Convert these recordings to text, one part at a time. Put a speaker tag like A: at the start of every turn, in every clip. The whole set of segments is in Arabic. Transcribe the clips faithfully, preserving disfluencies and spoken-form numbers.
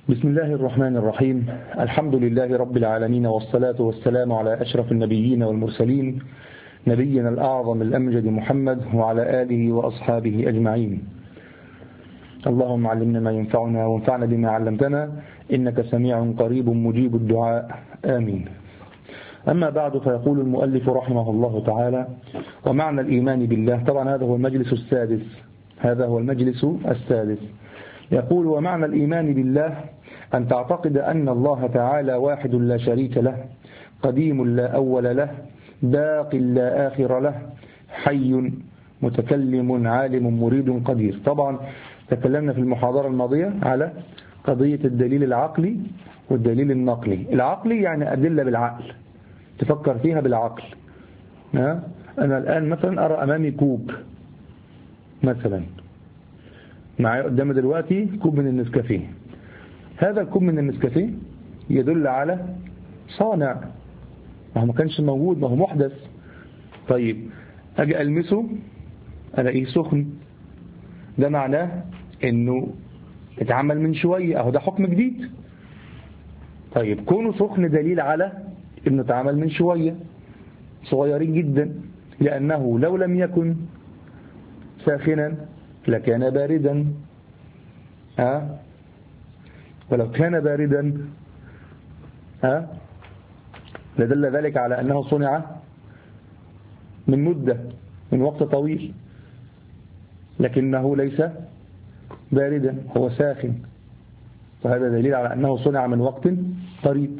A: بسم الله الرحمن الرحيم. الحمد لله رب العالمين، والصلاة والسلام على أشرف النبيين والمرسلين، نبينا الأعظم الأمجد محمد وعلى آله وأصحابه أجمعين. اللهم علمنا ما ينفعنا وانفعنا بما علمتنا، إنك سميع قريب مجيب الدعاء، آمين. أما بعد، فيقول المؤلف رحمه الله تعالى: ومعنى الإيمان بالله. طبعا هذا هو المجلس السادس هذا هو المجلس السادس يقول: ومعنى الإيمان بالله أن تعتقد أن الله تعالى واحد لا شريك له، قديم لا أول له، باق لا آخر له، حي متكلم عالم مريد قدير. طبعا تكلمنا في المحاضرة الماضية على قضية الدليل العقلي والدليل النقلي. العقلي يعني أدلة بالعقل، تفكر فيها بالعقل. أنا الآن مثلا أرى أمامي كوب مثلا، معايا قدامي دلوقتي كوب من النسكافيه. هذا الكوب من النسكافيه يدل على صانع، ما هو ما كانش موجود، ما هو محدث. طيب أجي ألمسه ألاقيه سخن، ده معناه إنه اتعمل من شوية، أهو ده حكم جديد. طيب كونه سخن دليل على إنه اتعمل من شوية، صغيرين جدا، لأنه لو لم يكن ساخنا لكان باردا، ها ولو كان باردا ها لدل ذلك على أنه صنع من مدة من وقت طويل، لكنه ليس باردا، هو ساخن، وهذا دليل على أنه صنع من وقت قريب.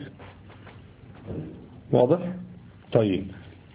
A: واضح؟ طيب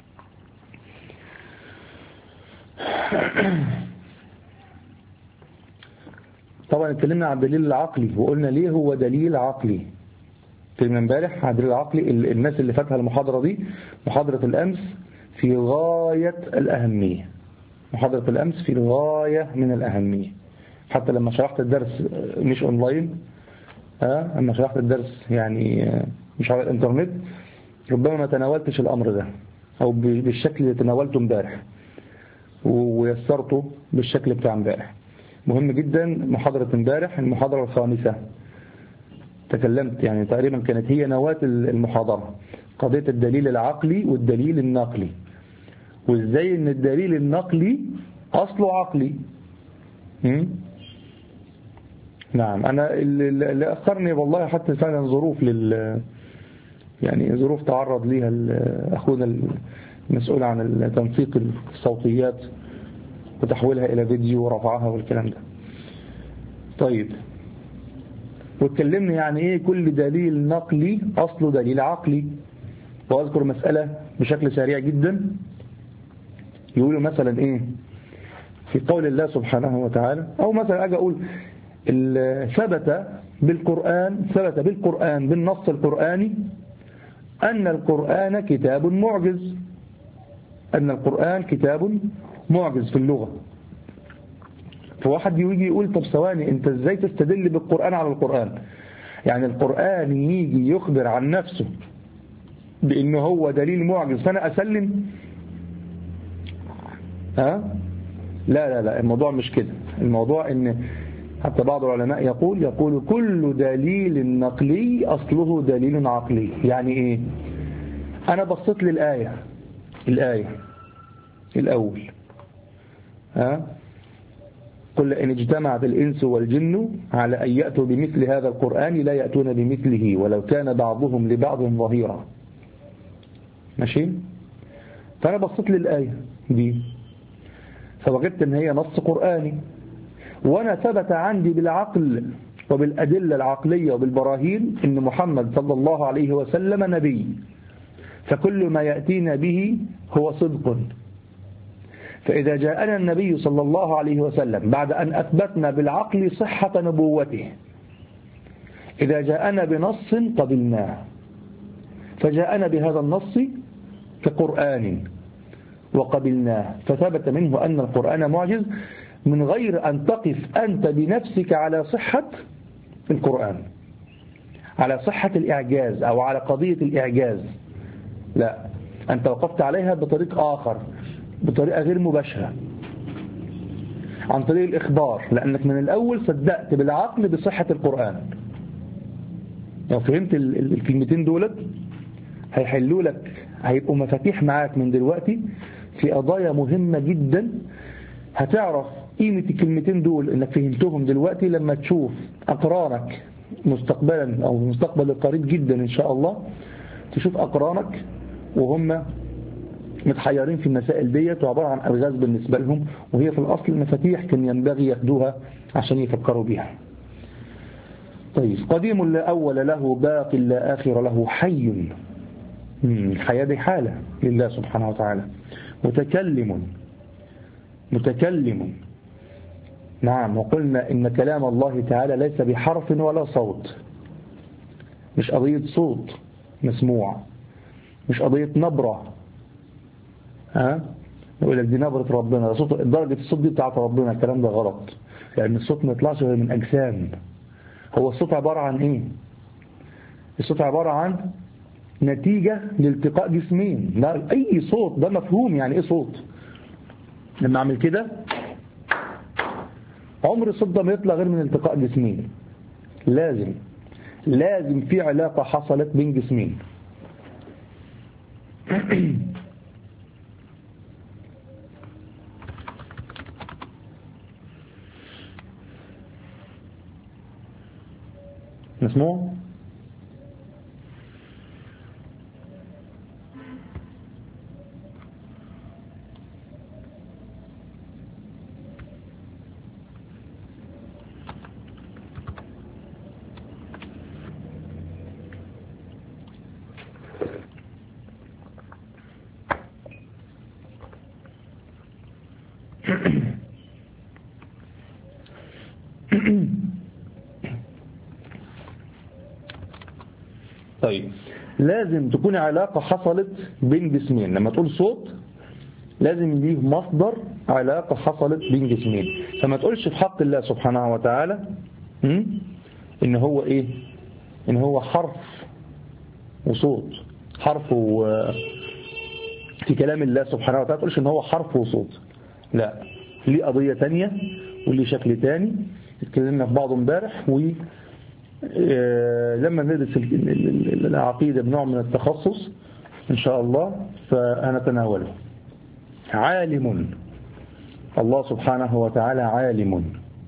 A: طبعا اتكلمنا عن الدليل العقلي وقلنا ليه هو دليل عقلي. اتكلمنا امبارح عن الدليل العقلي. الناس اللي فاتها المحاضرة دي، محاضرة الأمس، في غاية الأهمية. محاضرة الأمس في غاية من الأهمية. حتى لما شرحت الدرس مش أونلاين، ها لما شرحت الدرس يعني مش على الإنترنت، ربما ما تناولتش الأمر ده أو بالشكل اللي تناولته امبارح ويسرته بالشكل بتاع امبارح. مهم جدا. محاضرة امبارح المحاضرة الخامسة تكلمت، يعني تقريبا كانت هي نواة المحاضرة، قضية الدليل العقلي والدليل النقلي، وازاي ان الدليل النقلي اصله عقلي. م? نعم. انا اللي اخرني والله حتى فعلا ظروف لل يعني ظروف تعرض ليها اخونا المسؤول عن تنسيق الصوتيات وتحويلها إلى فيديو ورفعها والكلام ده. طيب واتكلمنا يعني إيه كل دليل نقلي أصله دليل عقلي. وأذكر مسألة بشكل سريع جدا. يقولوا مثلا إيه في قول الله سبحانه وتعالى، أو مثلا أجي أقول ثبت بالقرآن ثبت بالقرآن بالنص القرآني أن القرآن كتاب معجز. أن القرآن كتاب معجز في اللغة. فواحد يجي يقول طب ثواني، انت ازاي تستدل بالقرآن على القرآن؟ يعني القرآن يجي يخبر عن نفسه بأنه هو دليل معجز فأنا أسلم؟ ها؟ لا لا لا، الموضوع مش كده. الموضوع ان حتى بعض العلماء يقول يقول كل دليل نقلي أصله دليل عقلي. يعني ايه؟ أنا بصيت للآية الآية الأول، ها قل إن اجتمعت الإنس والجن على أن يأتوا بمثل هذا القرآن لا يأتون بمثله ولو كان بعضهم لبعض ظهيرا. ماشي؟ فأنا بصيت للآية دي فوجدت أن هي نص قرآني، وأنا ثبت عندي بالعقل وبالأدلة العقلية وبالبراهين أن محمد صلى الله عليه وسلم نبي، فكل ما يأتينا به هو صدق. فإذا جاءنا النبي صلى الله عليه وسلم بعد أن أثبتنا بالعقل صحة نبوته، إذا جاءنا بنص قبلناه، فجاءنا بهذا النص كقرآن وقبلناه، فثبت منه أن القرآن معجز من غير أن تقف أنت بنفسك على صحة القرآن، على صحة الإعجاز أو على قضية الإعجاز. لا، أنت وقفت عليها بطريق آخر، بطريقة غير مباشرة، عن طريق الإخبار، لأنك من الأول صدقت بالعقل بصحة القرآن. لو فهمت الكلمتين دولت هيحلوا لك، هيبقوا مفاتيح معاك من دلوقتي في قضايا مهمة جدا. هتعرف قيمة الكلمتين دول انك فهمتهم دلوقتي لما تشوف أقرانك مستقبلا أو المستقبل القريب جدا إن شاء الله، تشوف أقرانك وهم متحيرين في المسائل ديت وعبارة عن ألغاز بالنسبة لهم، وهي في الأصل مفاتيح كان ينبغي ياخدوها عشان يفكروا بيها. طيب، قديم لا أول له، باق لا آخر له، حي. الحياة دي حالة لله سبحانه وتعالى. متكلم، متكلم. نعم، وقلنا إن كلام الله تعالى ليس بحرف ولا صوت، مش قضية صوت مسموع، مش قضية نبرة. ها يقول لك دي نبرة ربنا، صوت درجة الصوت دي بتاعت ربنا. الكلام ده غلط، لأن الصوت ما يطلعش غير من أجسام. هو الصوت عبارة عن إيه؟ الصوت عبارة عن نتيجة لالتقاء جسمين. لا، أي صوت ده مفهوم. يعني إيه صوت؟ لما أعمل كده عمر الصوت ده ما يطلع غير من التقاء جسمين. لازم لازم في علاقة حصلت بين جسمين. مسموع؟ طيب، لازم تكون علاقة حصلت بين جسمين. لما تقول صوت لازم ليه مصدر علاقة حصلت بين جسمين. فما تقولش في حق الله سبحانه وتعالى إن هو إيه؟ إن هو حرف وصوت. حرف و... في كلام الله سبحانه وتعالى تقولش إن هو حرف وصوت. لا، ليه قضية تانية وليه شكل تاني اتكلمنا في بعضه امبارح. و لما ندرس العقيدة بنوع من التخصص إن شاء الله فهنتناوله. عالم، الله سبحانه وتعالى عالم،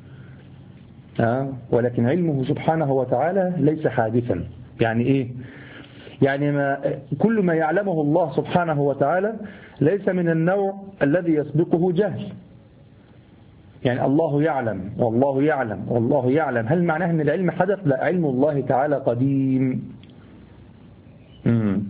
A: ولكن علمه سبحانه وتعالى ليس حادثا. يعني إيه؟ يعني ما كل ما يعلمه الله سبحانه وتعالى ليس من النوع الذي يسبقه جهل. يعني الله يعلم والله يعلم والله يعلم، هل معناه أن العلم حدث؟ لا، علم الله تعالى قديم. مم.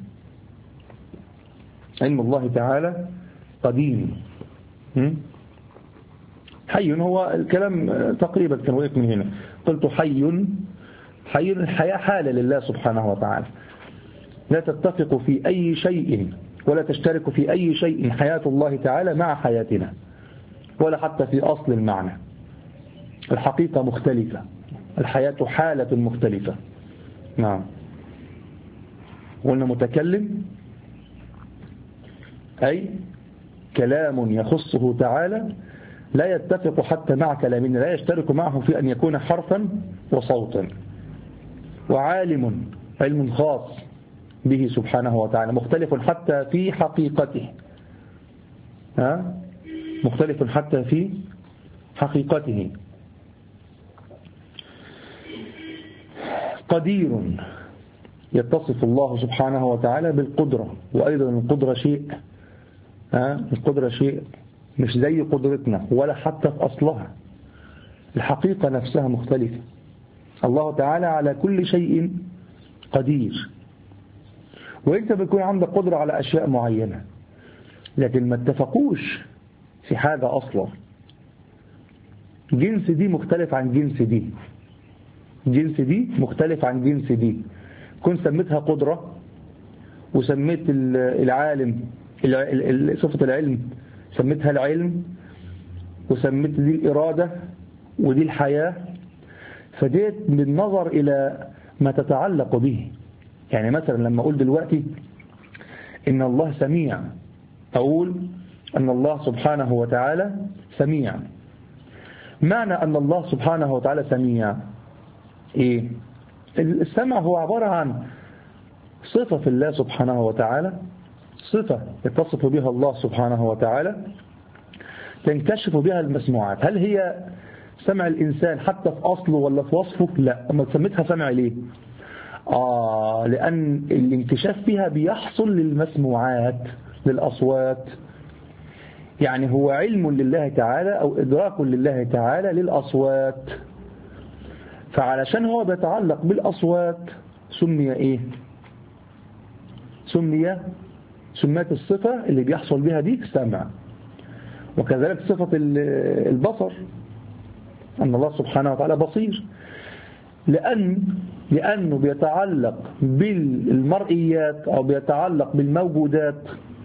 A: علم الله تعالى قديم. مم. حي، هو الكلام تقريبا كان وقف من هنا. قلت حي، حي الحياة حالة لله سبحانه وتعالى، لا تتفق في أي شيء ولا تشترك في أي شيء حياة الله تعالى مع حياتنا، ولا حتى في أصل المعنى. الحقيقة مختلفة، الحياة حالة مختلفة. نعم. قلنا متكلم أي كلام يخصه تعالى لا يتفق حتى مع كلامنا، لا يشترك معه في أن يكون حرفا وصوتا. وعالم، علم خاص به سبحانه وتعالى، مختلف حتى في حقيقته. ها؟ مختلف حتى في حقيقته. قدير، يتصف الله سبحانه وتعالى بالقدرة، وأيضا القدرة شيء ها؟ القدرة شيء مش زي قدرتنا ولا حتى في أصلها. الحقيقة نفسها مختلفة. الله تعالى على كل شيء قدير، وإنت بيكون عندك قدرة على أشياء معينة لكن ما اتفقوش في حاجة أصلا. جنس دي مختلف عن جنس دي، جنس دي مختلف عن جنس دي. كنت سميتها قدرة وسميت العالم صفة العلم سميتها العلم، وسميت دي الإرادة ودي الحياة، فديت بالنظر إلى ما تتعلق به. يعني مثلا لما أقول دلوقتي إن الله سميع، أقول أن الله سبحانه وتعالى سميع. معنى أن الله سبحانه وتعالى سميع إيه؟ السمع هو عبارة عن صفة في الله سبحانه وتعالى، صفة يتصف بها الله سبحانه وتعالى تنكشف بها المسموعات. هل هي سمع الإنسان حتى في أصله ولا في وصفه؟ لا. أما سميتها سمع ليه؟ آه لأن الانكشاف فيها بيحصل للمسموعات، للأصوات. يعني هو علم لله تعالى أو إدراك لله تعالى للأصوات، فعلشان هو بيتعلق بالأصوات سمي إيه؟ سمي سمات الصفة اللي بيحصل بها دي سمع. وكذلك صفة البصر، أن الله سبحانه وتعالى بصير، لأن لأنه بيتعلق بالمرئيات أو بيتعلق بالموجودات،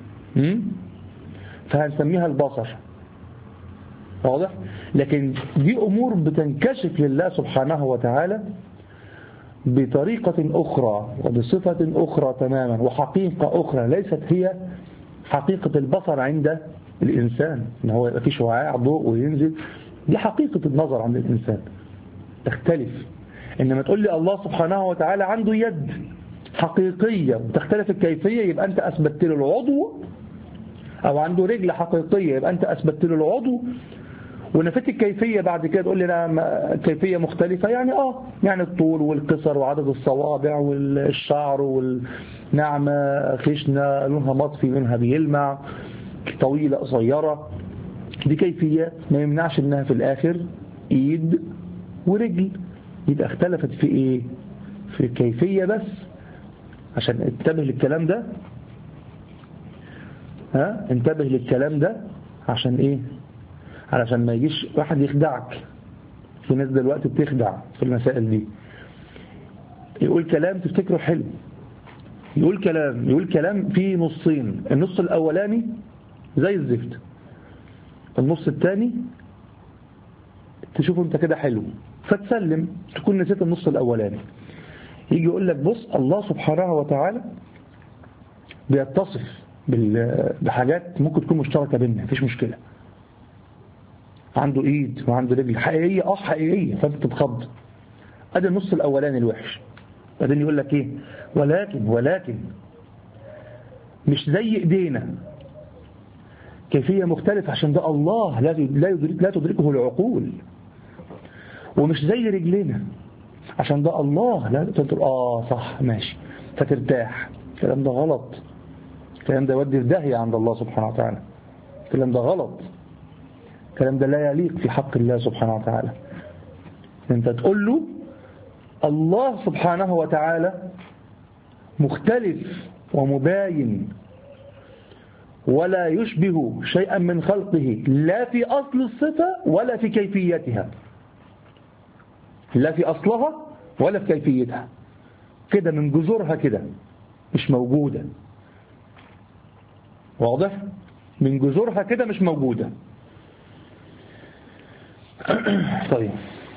A: فهنسميها البصر. واضح؟ لكن دي أمور بتنكشف لله سبحانه وتعالى بطريقة أخرى وبصفة أخرى تماما وحقيقة أخرى ليست هي حقيقة البصر عند الإنسان، إن هو يبقى فيه شعاع ضوء وينزل. دي حقيقة النظر عند الإنسان تختلف. إنما تقول لي الله سبحانه وتعالى عنده يد حقيقية وتختلف الكيفية، يبقى أنت أثبتت له العضو، أو عنده رجل حقيقية يبقى أنت أثبتت له العضو، ونفت الكيفية بعد كده تقول لي لا كيفية مختلفة. يعني آه يعني الطول والقصر وعدد الصوابع والشعر والنعمة خشنة لونها مطفي لونها بيلمع طويلة قصيرة، دي كيفية ما يمنعش انها في الاخر ايد ورجل. يبقى اختلفت في ايه؟ في الكيفية بس. عشان انتبه للكلام ده، ها انتبه للكلام ده عشان ايه؟ علشان ما يجيش واحد يخدعك. في ناس دلوقتي بتخدع في المسائل دي، يقول كلام تفتكره حلو، يقول كلام يقول كلام فيه نصين، النص الاولاني زي الزفت، النص الثاني تشوفه انت كده حلو فتسلم، تكون نسيت النص الاولاني. يجي يقول لك بص الله سبحانه وتعالى بيتصف بحاجات ممكن تكون مشتركة بيننا، مفيش مشكلة. عنده ايد وعنده رجل حقيقية، اه حقيقية، فانت تتخض. ادي النص الاولاني الوحش. بعدين يقول لك ايه؟ ولكن ولكن مش زي ايدينا، كيفية مختلفة، عشان ده الله لا يدرك لا تدركه العقول. ومش زي رجلنا، عشان ده الله لا تدرك. اه صح ماشي، فترتاح. الكلام ده غلط، الكلام ده يودي في داهية عند الله سبحانه وتعالى. الكلام ده غلط، الكلام ده لا يليق في حق الله سبحانه وتعالى. انت تقول له الله سبحانه وتعالى مختلف ومباين ولا يشبه شيئا من خلقه، لا في أصل الصفة ولا في كيفيتها، لا في أصلها ولا في كيفيتها، كده من جذورها كده مش موجودة. واضح؟ من جذورها كده مش موجودة. طيب،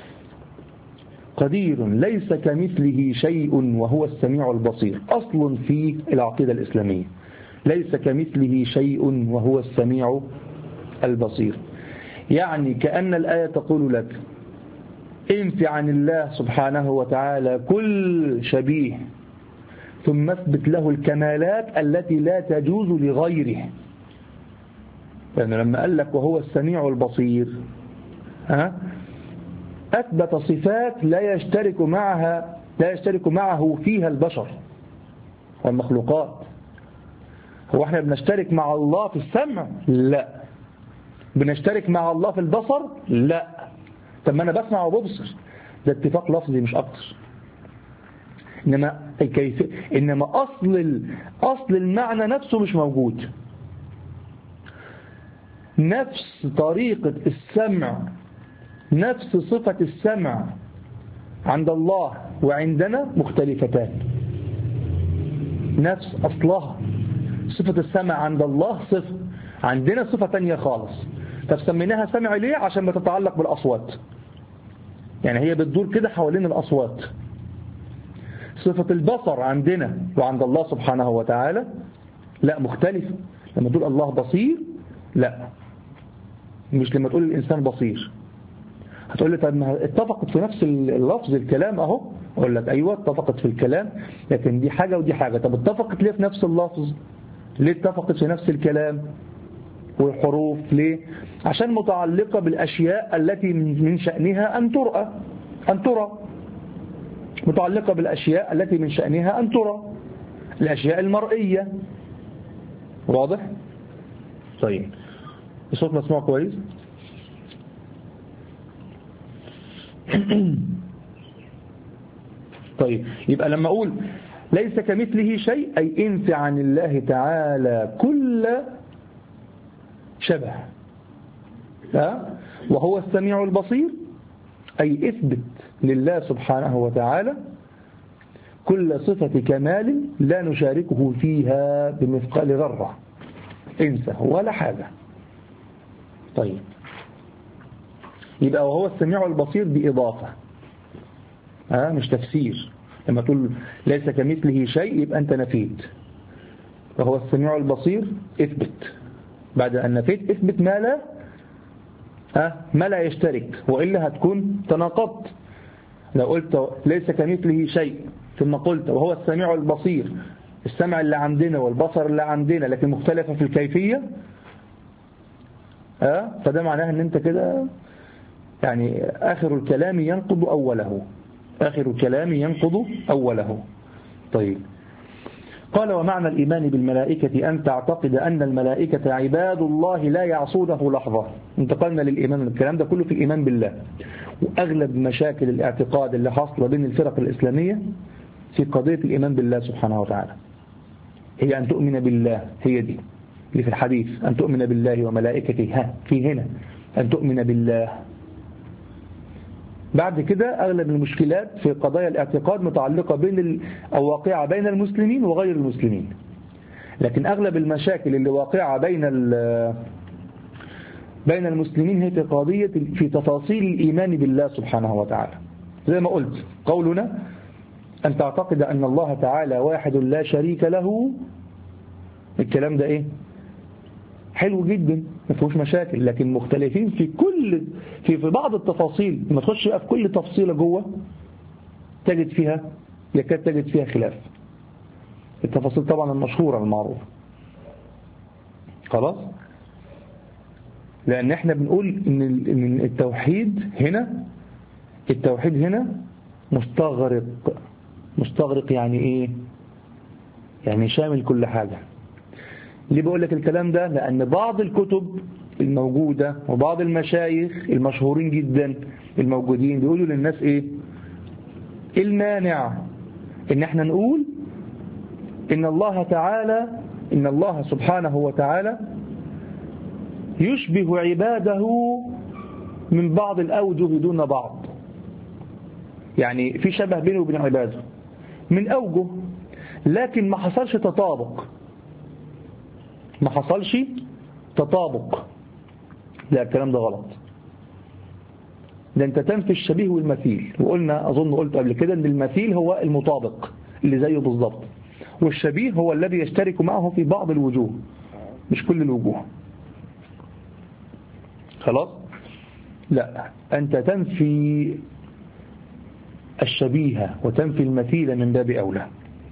A: قدير ليس كمثله شيء وهو السميع البصير، أصل في العقيدة الإسلامية، ليس كمثله شيء وهو السميع البصير. يعني كأن الآية تقول لك انفي عن الله سبحانه وتعالى كل شبيه، ثم اثبت له الكمالات التي لا تجوز لغيره. لأنه لما قال لك وهو السميع البصير، ها أثبت صفات لا يشترك معها لا يشترك معه فيها البشر والمخلوقات. هو احنا بنشترك مع الله في السمع؟ لا. بنشترك مع الله في البصر؟ لا. طب ما انا بسمع وببصر، ده اتفاق لفظي مش اكتر. انما الكيف انما اصل ال... اصل المعنى نفسه مش موجود. نفس طريقة السمع، نفس صفة السمع عند الله وعندنا مختلفتان. نفس أصلها صفة السمع عند الله صفة، عندنا صفة تانية خالص. فسميناها سمع ليه؟ عشان ما تتعلق بالأصوات، يعني هي بتدور كده حوالين الأصوات. صفة البصر عندنا وعند الله سبحانه وتعالى لا، مختلف. لما تقول الله بصير لا، مش لما تقول الإنسان بصير. هتقول لي طب ما اتفقت في نفس اللفظ الكلام اهو، أقول لك أيوة اتفقت في الكلام، لكن دي حاجة ودي حاجة. طب اتفقت ليه في نفس اللفظ؟ ليه اتفقت في نفس الكلام والحروف؟ ليه؟ عشان متعلقة بالأشياء التي من شأنها أن ترى أن ترى متعلقة بالأشياء التي من شأنها أن ترى، الأشياء المرئية. واضح؟ طيب الصوت مسموع كويس؟ طيب يبقى لما أقول ليس كمثله شيء أي انفي عن الله تعالى كل شبه، ها؟ وهو السميع البصير أي اثبت لله سبحانه وتعالى كل صفة كمال لا نشاركه فيها بمثقال ذرة، انسى ولا حاجة. طيب يبقى وهو السميع البصير بإضافة، ها مش تفسير. لما تقول ليس كمثله شيء يبقى أنت نفيت، وهو السميع البصير اثبت، بعد أن نفيت اثبت ما لا أه ما لا يشترك، وإلا هتكون تناقضت. لو قلت ليس كمثله شيء ثم قلت وهو السميع البصير، السمع اللي عندنا والبصر اللي عندنا لكن مختلفة في الكيفية، أه فده معناه أن أنت كده يعني آخر الكلام ينقض أوله، آخر الكلام ينقض أوله. طيب قال ومعنى الإيمان بالملائكة أن تعتقد أن الملائكة عباد الله لا يعصونه لحظة. انتقلنا للإيمان، الكلام ده كله في الإيمان بالله. وأغلب مشاكل الاعتقاد اللي حصل بين الفرق الإسلامية في قضية الإيمان بالله سبحانه وتعالى هي أن تؤمن بالله، هي دي اللي في الحديث، أن تؤمن بالله وملائكته، ها في هنا أن تؤمن بالله. بعد كده أغلب المشكلات في قضايا الاعتقاد متعلقة بين ال... أو واقعة بين المسلمين وغير المسلمين، لكن أغلب المشاكل اللي واقعة بين ال... بين المسلمين هي في قضية في تفاصيل الإيمان بالله سبحانه وتعالى. زي ما قلت قولنا أن تعتقد أن الله تعالى واحد لا شريك له، الكلام ده إيه؟ حلو جدا ما فيهوش مشاكل، لكن مختلفين في كل في في بعض التفاصيل. لما تخش بقى في كل تفصيلة جوه تجد فيها يكاد تجد فيها خلاف. التفاصيل طبعا المشهورة المعروفة. خلاص؟ لأن احنا بنقول إن التوحيد هنا التوحيد هنا مستغرق. مستغرق يعني إيه؟ يعني شامل كل حاجة. ليه بقول لك الكلام ده؟ لأن بعض الكتب الموجودة وبعض المشايخ المشهورين جدا الموجودين بيقولوا للناس إيه؟ المانع إن احنا نقول إن الله تعالى إن الله سبحانه وتعالى يشبه عباده من بعض الأوجه دون بعض. يعني في شبه بينه وبين عباده من أوجه، لكن ما حصلش تطابق ما حصلش تطابق لا الكلام ده غلط. ده انت تنفي الشبيه والمثيل، وقلنا أظن قلت قبل كده ان المثيل هو المطابق اللي زيه بالظبط، والشبيه هو الذي يشترك معه في بعض الوجوه مش كل الوجوه. خلاص؟ لا أنت تنفي الشبيه وتنفي المثيل من باب أولى.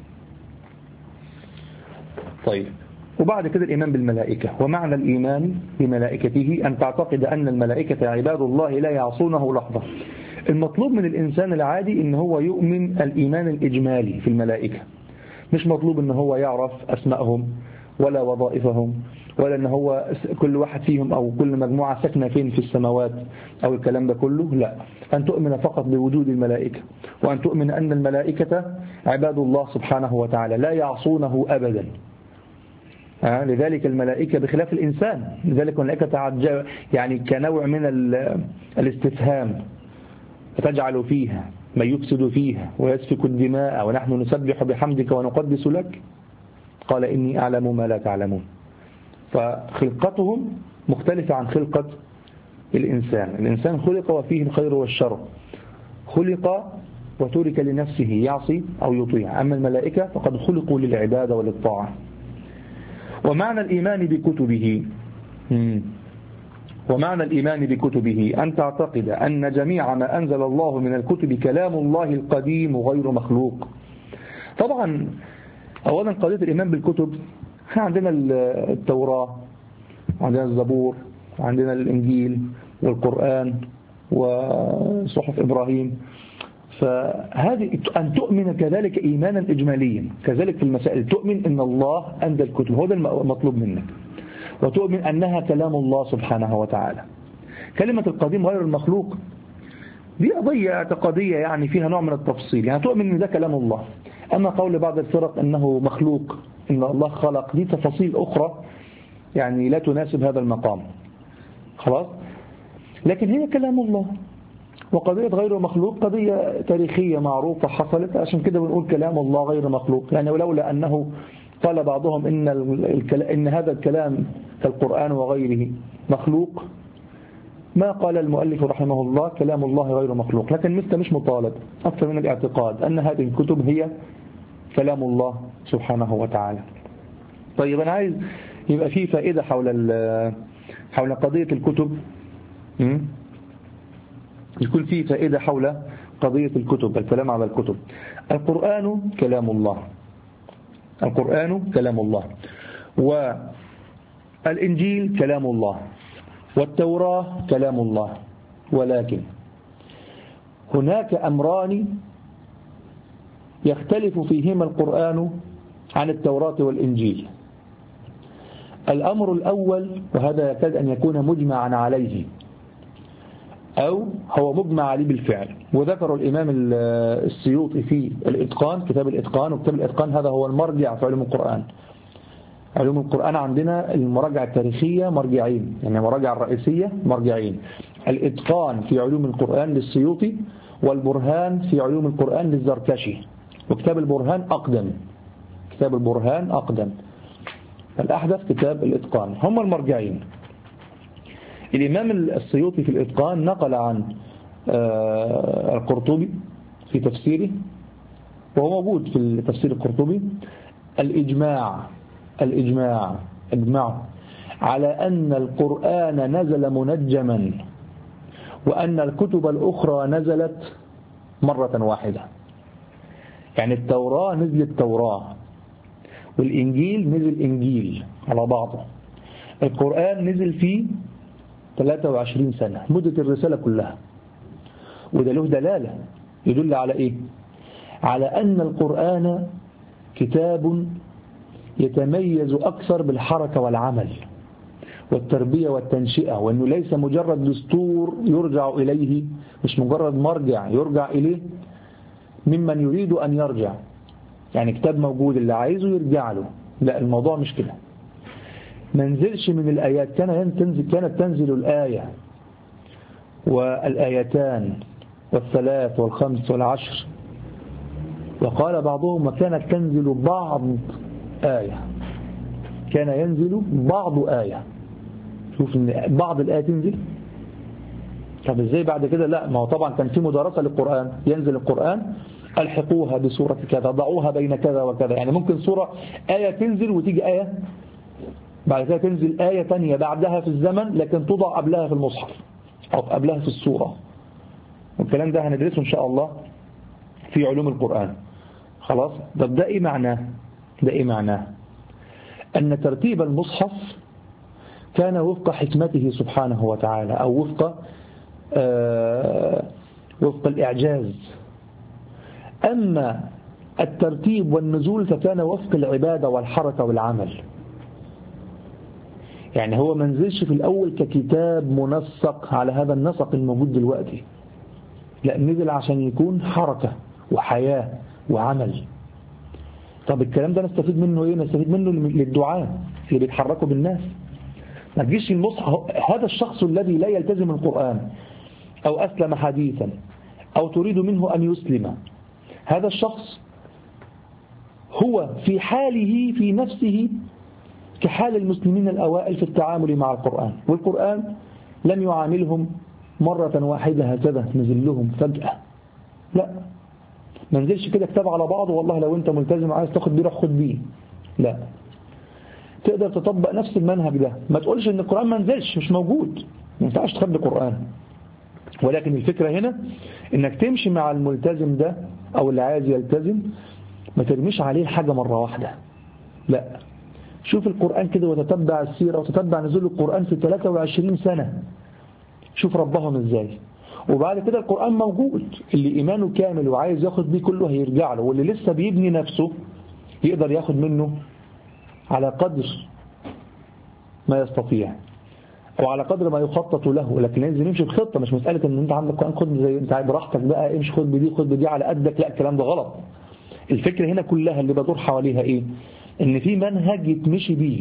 A: طيب وبعد كده الإيمان بالملائكة. ومعنى الإيمان بملائكته أن تعتقد أن الملائكة عباد الله لا يعصونه لحظة. المطلوب من الإنسان العادي إن هو يؤمن الإيمان الإجمالي في الملائكة، مش مطلوب إن هو يعرف أسمائهم ولا وظائفهم ولا إن هو كل واحد فيهم أو كل مجموعة ساكنة فين في السماوات أو الكلام ده كله. لا، أن تؤمن فقط بوجود الملائكة، وأن تؤمن أن الملائكة عباد الله سبحانه وتعالى لا يعصونه أبدا. آه لذلك الملائكة بخلاف الإنسان، لذلك الملائكة يعني كنوع من الاستفهام، فتجعل فيها من يفسد فيها ويسفك الدماء ونحن نسبح بحمدك ونقدس لك، قال إني أعلم ما لا تعلمون. فخلقتهم مختلفة عن خلقة الإنسان. الإنسان خلق وفيه الخير والشر، خلق وترك لنفسه يعصي أو يطيع، أما الملائكة فقد خلقوا للعبادة وللطاعة. ومعنى الإيمان بكتبه ومعنى الإيمان بكتبه أن تعتقد أن جميع ما أنزل الله من الكتب كلام الله القديم غير مخلوق. طبعا أولا قضية الإيمان بالكتب، احنا عندنا التوراة، عندنا الزبور، عندنا الإنجيل والقرآن وصحف إبراهيم. فهذه أن تؤمن كذلك إيمانا إجماليا، كذلك في المسائل تؤمن أن الله أنزل الكتب، هو ده المطلوب منك، وتؤمن أنها كلام الله سبحانه وتعالى. كلمة القديم غير المخلوق دي قضية اعتقادية يعني فيها نوع من التفصيل، يعني تؤمن أن ده كلام الله. أما قول بعض الفرق أنه مخلوق، أن الله خلق، دي تفاصيل أخرى يعني لا تناسب هذا المقام، خلاص. لكن هي كلام الله. وقضية غير مخلوق قضية تاريخية معروفة حصلت، عشان كده بنقول كلام الله غير مخلوق. يعني ولولا أنه قال بعضهم إن, إن هذا الكلام كالقرآن وغيره مخلوق ما قال المؤلف رحمه الله كلام الله غير مخلوق. لكن مثل مش مطالب أكثر من الاعتقاد أن هذه الكتب هي كلام الله سبحانه وتعالى. طيب أنا عايز يبقى في فائدة حول حول قضية الكتب، يكون في فائدة حول قضية الكتب، الكلام على الكتب. القرآن كلام الله، القرآن كلام الله، والإنجيل كلام الله، والتوراة كلام الله. ولكن هناك أمران يختلف فيهما القرآن عن التوراة والإنجيل. الأمر الأول، وهذا يكاد أن يكون مجمعا عليه أو هو مجمع عليه بالفعل، وذكر الإمام السيوطي في الإتقان، كتاب الإتقان. وكتاب الإتقان هذا هو المرجع في علوم القرآن. علوم القرآن عندنا المراجع التاريخية مرجعين، يعني المراجع الرئيسية مرجعين: الإتقان في علوم القرآن للسيوطي، والبرهان في علوم القرآن للزركشي. وكتاب البرهان أقدم، كتاب البرهان أقدم، الأحدث كتاب الإتقان. هم المرجعين. الإمام السيوطي في الإتقان نقل عن القرطبي في تفسيره، وهو موجود في تفسير القرطبي، الإجماع الإجماع إجماع على أن القرآن نزل منجما، وأن الكتب الأخرى نزلت مرة واحدة. يعني التوراة نزل التوراة، والإنجيل نزل إنجيل على بعضه. القرآن نزل فيه ثلاثة وعشرين سنة، مدة الرسالة كلها. وده له دلالة يدل على إيه؟ على أن القرآن كتاب يتميز أكثر بالحركة والعمل والتربية والتنشئة، وأنه ليس مجرد دستور يرجع إليه، مش مجرد مرجع يرجع إليه ممن يريد أن يرجع، يعني كتاب موجود اللي عايزه يرجع له. لا، الموضوع مش كده. منزلش من الآيات، كان تنزل كانت تنزل الآية والآيتان والثلاث والخمس والعشر، وقال بعضهم وكانت تنزل بعض آية، كان ينزل بعض آية. شوف إن بعض الآية تنزل، طب إزاي بعد كده؟ لا، ما هو طبعا كان في مدارسة للقرآن، ينزل القرآن ألحقوها بسورة كذا، ضعوها بين كذا وكذا. يعني ممكن سورة آية تنزل وتيجي آية بعد كده تنزل آية تانية بعدها في الزمن، لكن توضع قبلها في المصحف أو قبلها في السورة. والكلام ده هندرسه إن شاء الله في علوم القرآن. خلاص. طب ده إيه معناه؟ ده إيه معناه؟ أن ترتيب المصحف كان وفق حكمته سبحانه وتعالى، أو وفق آه وفق الإعجاز. أما الترتيب والنزول فكان وفق العبادة والحركة والعمل. يعني هو منزلش في الأول ككتاب منسق على هذا النسق الموجود دلوقتي، لا، نزل عشان يكون حركة وحياة وعمل. طب الكلام ده نستفيد منه ايه؟ نستفيد منه للدعاء اللي بيتحركوا بالناس. ما تجيش المصحف، هذا الشخص الذي لا يلتزم القرآن أو أسلم حديثا أو تريد منه أن يسلم، هذا الشخص هو في حاله في نفسه كحال المسلمين الأوائل في التعامل مع القرآن، والقرآن لم يعاملهم مرة واحدة هكذا نزل لهم فجأة. لا، ما نزلش كده كتاب على بعض والله لو انت ملتزم عايز تاخد بيه روح خد بيه. لا، تقدر تطبق نفس المنهج ده. ما تقولش ان القرآن ما نزلش، مش موجود، ما ينفعش تخبي قرآن. ولكن الفكرة هنا انك تمشي مع الملتزم ده او اللي عايز يلتزم، ما ترميش عليه الحاجة مرة واحدة، لا، شوف القرآن كده وتتبع السيرة وتتبع نزول القرآن في ثلاثة وعشرين سنة، شوف ربهم ازاي. وبعد كده القرآن موجود، اللي إيمانه كامل وعايز ياخد بيه كله هيرجع له، واللي لسه بيبني نفسه يقدر ياخد منه على قدر ما يستطيع أو على قدر ما يخطط له. لكن لازم يمشي بخطة، مش مسألة ان انت عندك قرآن خد زي انت براحتك بقى امشي خد بدي خد بدي على قدك، لا، الكلام ده غلط. الفكرة هنا كلها اللي بدور حواليها ايه؟ ان في منهج يتمشي بيه.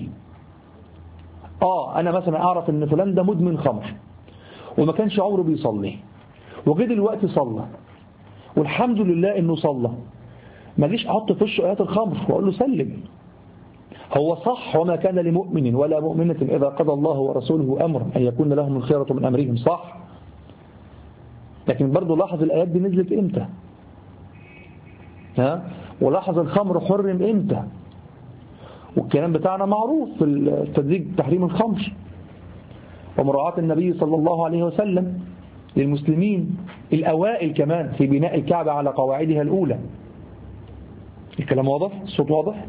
A: اه انا مثلا اعرف ان فلان ده مدمن خمر وما كانش عمره بيصلي، وجه دلوقتي صلى والحمد لله انه صلى، ما جيش احط في وشه ايات الخمر واقول له سلم. هو صح، وما كان لمؤمن ولا مؤمنة اذا قضى الله ورسوله امرا ان يكون لهم الخيرة من امرهم، صح. لكن برضه لاحظ الايات دي نزلت امتى، ها، ولاحظ الخمر حرم امتى، والكلام بتاعنا معروف في التدريج تحريم الخمر ومراعاة النبي صلى الله عليه وسلم للمسلمين الأوائل كمان في بناء الكعبة على قواعدها الأولى. الكلام واضح؟ الصوت واضح؟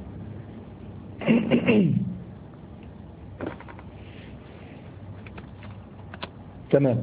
A: تمام.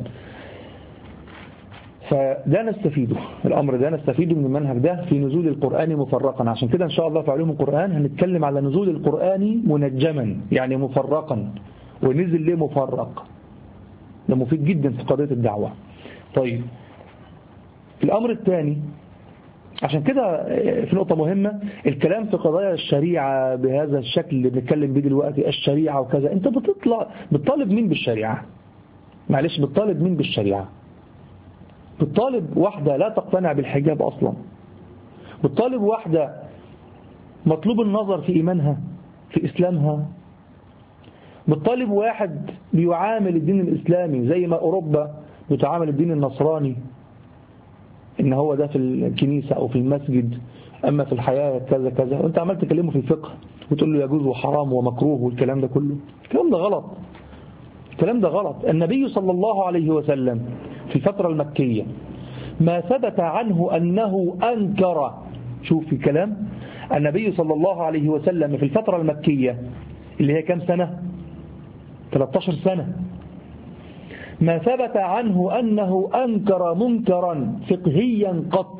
A: فده نستفيده، الأمر ده نستفيده من المنهج ده في نزول القرآن مفرقا. عشان كده إن شاء الله في علوم القرآن هنتكلم على نزول القرآن منجما، يعني مفرقا، ونزل ليه مفرق. ده مفيد جدا في قضية الدعوة. طيب الأمر الثاني، عشان كده في نقطة مهمة، الكلام في قضايا الشريعة بهذا الشكل اللي بنتكلم بيه دلوقتي، الشريعة وكذا، انت بتطلع بتطالب مين بالشريعة؟ معلش، بتطالب مين بالشريعة؟ بتطالب واحدة لا تقتنع بالحجاب أصلا، بتطالب واحدة مطلوب النظر في إيمانها في إسلامها، بتطالب واحد بيعامل الدين الإسلامي زي ما أوروبا بتعامل الدين النصراني، إن هو ده في الكنيسة أو في المسجد، أما في الحياة كذا كذا، وأنت عمال تكلمه في الفقه وتقول له يجوز وحرام ومكروه والكلام ده كله. الكلام ده غلط، الكلام ده غلط. النبي صلى الله عليه وسلم في الفترة المكية ما ثبت عنه أنه أنكر، شوف في كلام النبي صلى الله عليه وسلم في الفترة المكية اللي هي كم سنة؟ ثلاثة عشر سنة. ما ثبت عنه أنه أنكر منكرا فقهيا قط،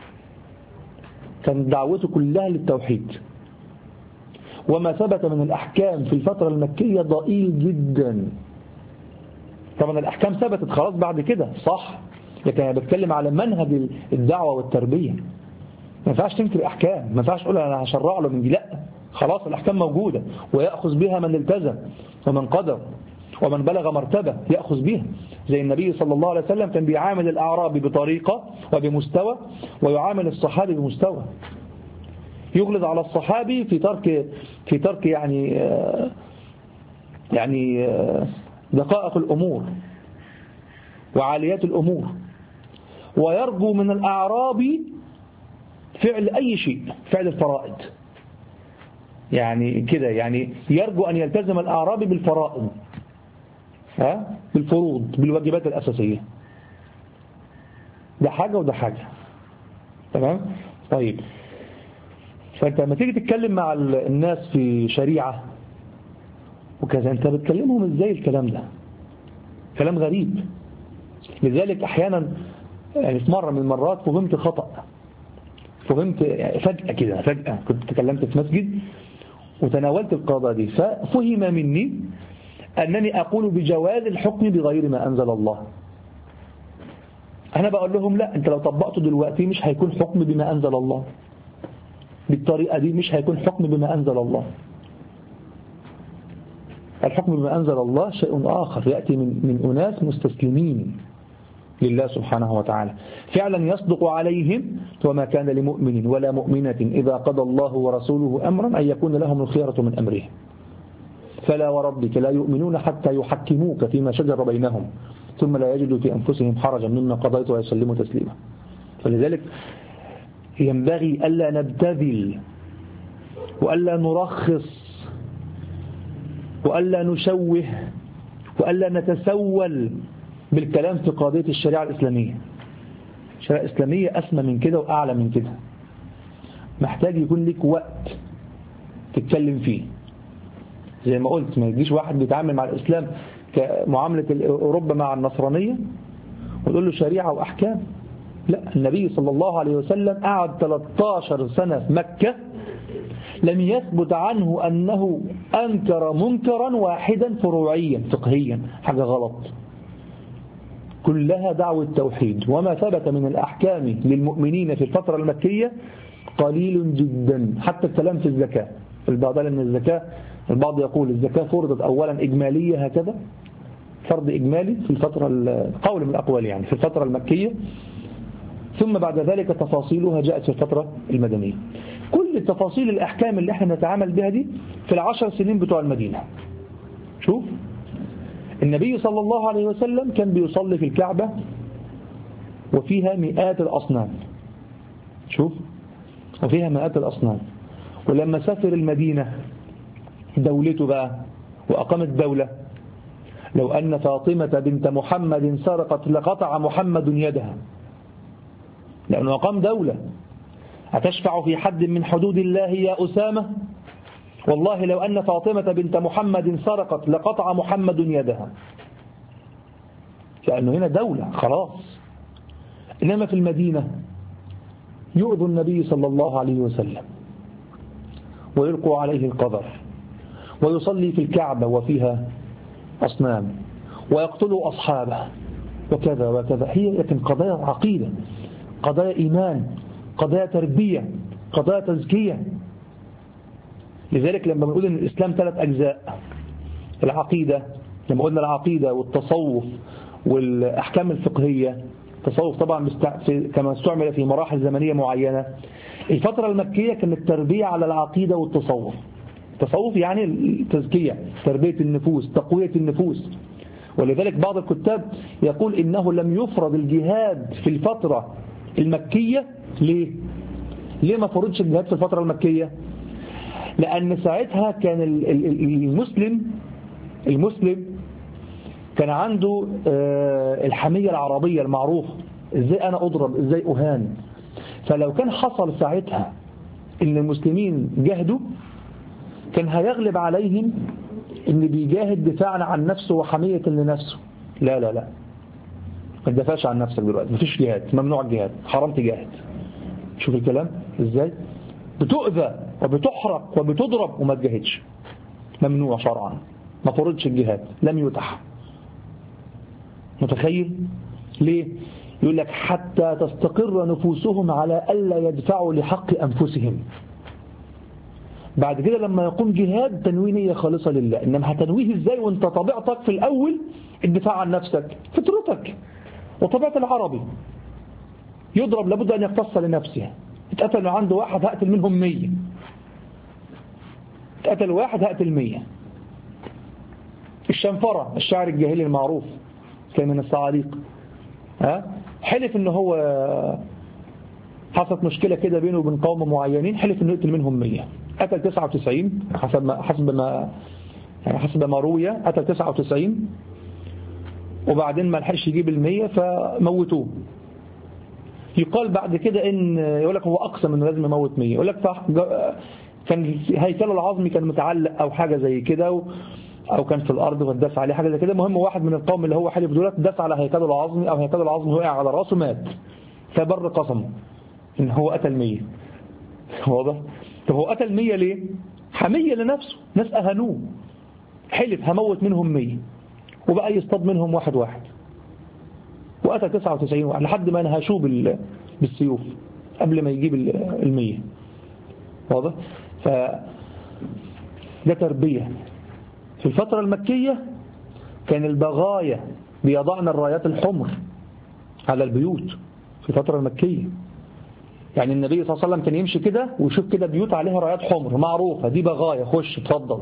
A: كان دعوته كلها للتوحيد. وما ثبت من الأحكام في الفترة المكية ضئيل جدا. طبعا الأحكام ثبتت خلاص بعد كده، صح، لكن أنا بتكلم على منهج الدعوة والتربية. ما ينفعش تنكر أحكام، ما ينفعش تقول أنا هشرع له من دي، لا، خلاص الأحكام موجودة ويأخذ بها من التزم ومن قدر ومن بلغ مرتبة يأخذ بها. زي النبي صلى الله عليه وسلم كان بيعامل الأعرابي بطريقة وبمستوى، ويعامل الصحابي بمستوى. يغلظ على الصحابي في ترك في ترك يعني يعني دقائق الأمور وعاليات الأمور، ويرجو من الأعرابي فعل أي شيء، فعل الفرائض، يعني كده، يعني يرجو أن يلتزم الأعرابي بالفرائض، ها، بالفروض، بالواجبات الأساسية. ده حاجة وده حاجة، تمام؟ طيب، فأنت لما تيجي تتكلم مع الناس في شريعة وكذا، أنت بتكلمهم إزاي؟ الكلام ده كلام غريب. لذلك أحيانا يعني في مرة من المرات فهمت خطأ، فهمت فجأة كده، فجأة كنت تكلمت في مسجد وتناولت القضاء دي، ففهم مني أنني أقول بجواز الحكم بغير ما أنزل الله. أنا بقول لهم لا، أنت لو طبقته دلوقتي مش هيكون حكم بما أنزل الله، بالطريقة دي مش هيكون حكم بما أنزل الله. الحكم بما أنزل الله شيء آخر، يأتي من من أناس مستسلمين لله سبحانه وتعالى، فعلا يصدق عليهم وما كان لمؤمن ولا مؤمنة إذا قضى الله ورسوله أمرا أن يكون لهم الخيرة من أمرهم، فلا وربك لا يؤمنون حتى يحكموك فيما شجر بينهم ثم لا يجدوا في أنفسهم حرجا مما قضيت ويسلموا تسليما. فلذلك ينبغي ألا نبتذل وألا نرخص وألا نشوه وألا نتسول بالكلام في قضية الشريعة الإسلامية. الشريعة الإسلامية أسمى من كده وأعلى من كده، محتاج يكون لك وقت تتكلم فيه. زي ما قلت ما يجيش واحد بيتعامل مع الإسلام كمعاملة أوروبا مع النصرانية وتقول له شريعة وأحكام. لا، النبي صلى الله عليه وسلم قعد ثلاثة عشر سنة في مكة لم يثبت عنه أنه أنكر منكرا واحدا فروعيا فقهيا حاجة غلط، كلها دعوة توحيد. وما ثبت من الأحكام للمؤمنين في الفترة المكية قليل جدا. حتى الكلام في الزكاة، البعض من الزكاة، البعض يقول الزكاة فرضت أولا إجمالية هكذا، فرض إجمالي في الفترة، قول من الأقوال يعني، في الفترة المكية، ثم بعد ذلك تفاصيلها جاءت في الفترة المدنية. كل تفاصيل الأحكام اللي احنا نتعامل بها دي في العشر سنين بتوع المدينة. شوف النبي صلى الله عليه وسلم كان بيصلي في الكعبة وفيها مئات الأصنام. شوف وفيها مئات الأصنام. ولما سافر المدينة دولته بقى وأقامت دولة، لو أن فاطمة بنت محمد سرقت لقطع محمد يدها، لأنه أقام دولة. أتشفع في حد من حدود الله يا أسامة؟ والله لو أن فاطمة بنت محمد سرقت لقطع محمد يدها، لأنه هنا دولة خلاص. إنما في المدينة يؤذي النبي صلى الله عليه وسلم ويلقوا عليه القذر، ويصلي في الكعبة وفيها أصنام، ويقتلوا أصحابه وكذا وكذا. هي لكن قضايا عقيدة، قضايا إيمان، قضايا تربية، قضايا تزكية. لذلك لما بنقول إن الإسلام ثلاث أجزاء، العقيدة، لما قلنا العقيدة والتصوف والأحكام الفقهية، التصوف طبعا كما استعمل في مراحل زمنية معينة. الفترة المكية كانت التربية على العقيدة والتصوف. التصوف يعني التزكية، تربية النفوس، تقوية النفوس. ولذلك بعض الكتاب يقول إنه لم يفرض الجهاد في الفترة المكية. ليه؟ ليه ما فرضش الجهاد في الفترة المكية؟ لأن ساعتها كان المسلم المسلم كان عنده الحمية العربية المعروفة، ازاي أنا أضرب، ازاي أهان. فلو كان حصل ساعتها إن المسلمين جاهدوا كان هيغلب عليهم إن بيجاهد دفاعا عن نفسه وحمية لنفسه. لا لا لا، ما تدافعش عن نفسك دلوقتي، مفيش جهاد، ممنوع الجهاد، حرام تجاهد. شوف الكلام ازاي، بتؤذى وبتحرق وبتضرب وما تجاهدش، ممنوع شرعا، ما فرضش الجهاد، لم يتح. متخيل ليه؟ يقول لك حتى تستقر نفوسهم على ألا يدفعوا لحق أنفسهم. بعد كده لما يقوم جهاد تنوي نية خالصة لله. إنما هتنويه إزاي وانت طبيعتك في الأول الدفاع عن نفسك، فطرتك وطبيعة العربي يضرب لابد أن يقتص لنفسه. اتقتل عنده واحد هقتل منهم مية، اتقتل واحد هقتل مية. الشنفرة الشاعر الجاهلي المعروف كان من الصعاليق، ها حلف انه هو حصلت مشكلة كده بينه وبين قوم معينين، حلف انه يقتل منهم مية، قتل تسعة وتسعين حسب ما حسب ما يعني حسب ما روي، قتل تسعة وتسعين وبعدين ما لحقش يجيب المية فموتوه. يقال بعد كده ان يقول لك هو اقسم انه لازم يموت مية، يقول لك كان هيكله العظمي كان متعلق او حاجة زي كده، و او كان في الارض واتداس عليه حاجه زي كده. المهم واحد من القوم اللي هو حلف دولت داس على هيكله العظمي او هيكله العظمي وقع على راسه مات، فبر قسمه ان هو قتل مية. واضح؟ طب هو قتل مية ليه؟ حميه لنفسه، ناس اهانوه، حلف هموت منهم مية وبقى يصطاد منهم واحد واحد وقتل تسعة وتسعين واحد لحد ما نهشوه بالسيوف قبل ما يجيب المية. واضح؟ ف ده تربيه. في الفترة المكية كان البغايا بيضعن الرايات الحمر على البيوت في الفترة المكية. يعني النبي صلى الله عليه وسلم كان يمشي كده ويشوف كده بيوت عليها رايات حمر معروفة، دي بغايا، خش اتفضل.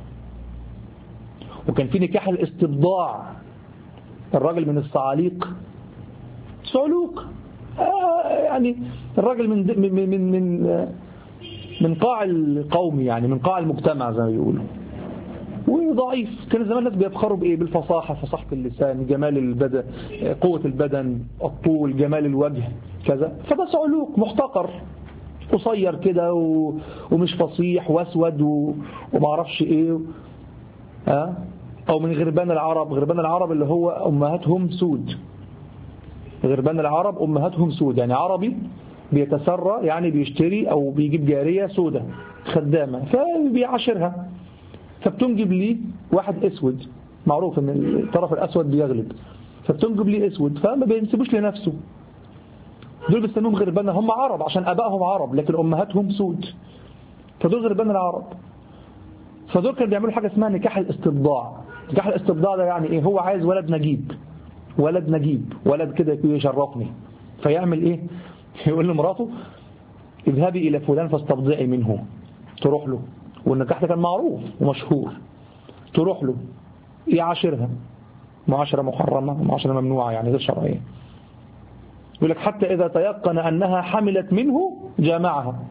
A: وكان في نكاح الاستبضاع، الراجل من الصعاليق صعلوق، آه يعني الراجل من من من من من قاع القوم، يعني من قاع المجتمع زي ما بيقولوا، وضعيف. كان زمان الناس بيفخروا بإيه؟ بالفصاحة، فصاحة اللسان، جمال البدن، قوة البدن، الطول، جمال الوجه، كذا. فده صعلوك محتقر قصير كده و... ومش فصيح واسود و... وما اعرفش ايه. ها؟ او من غربان العرب. غربان العرب اللي هو امهاتهم سود. غربان العرب امهاتهم سود، يعني عربي بيتسرى، يعني بيشتري او بيجيب جارية سودة خدامة فبيعاشرها، فبتنجب لي واحد اسود، معروف ان الطرف الاسود بيغلب، فبتنجب لي اسود، فما بينسبوش لنفسه. دول بيسموهم غربان، هم عرب عشان ابائهم عرب لكن امهاتهم سود، فدول غربان العرب. فدول كانوا بيعملوا حاجه اسمها نكاح الاستبضاع. نكاح الاستبضاع ده يعني ايه؟ هو عايز ولد نجيب، ولد نجيب، ولد كده يشرفني، فيعمل ايه؟ يقول لمراته اذهبي الى فلان فاستبضعي منه، تروح له، والنكاح ده كان معروف ومشهور، تروح له يعاشرها معاشره محرمه، معاشره ممنوعه يعني غير شرعيه. يقول لك حتى إذا تيقن أنها حملت منه جامعها،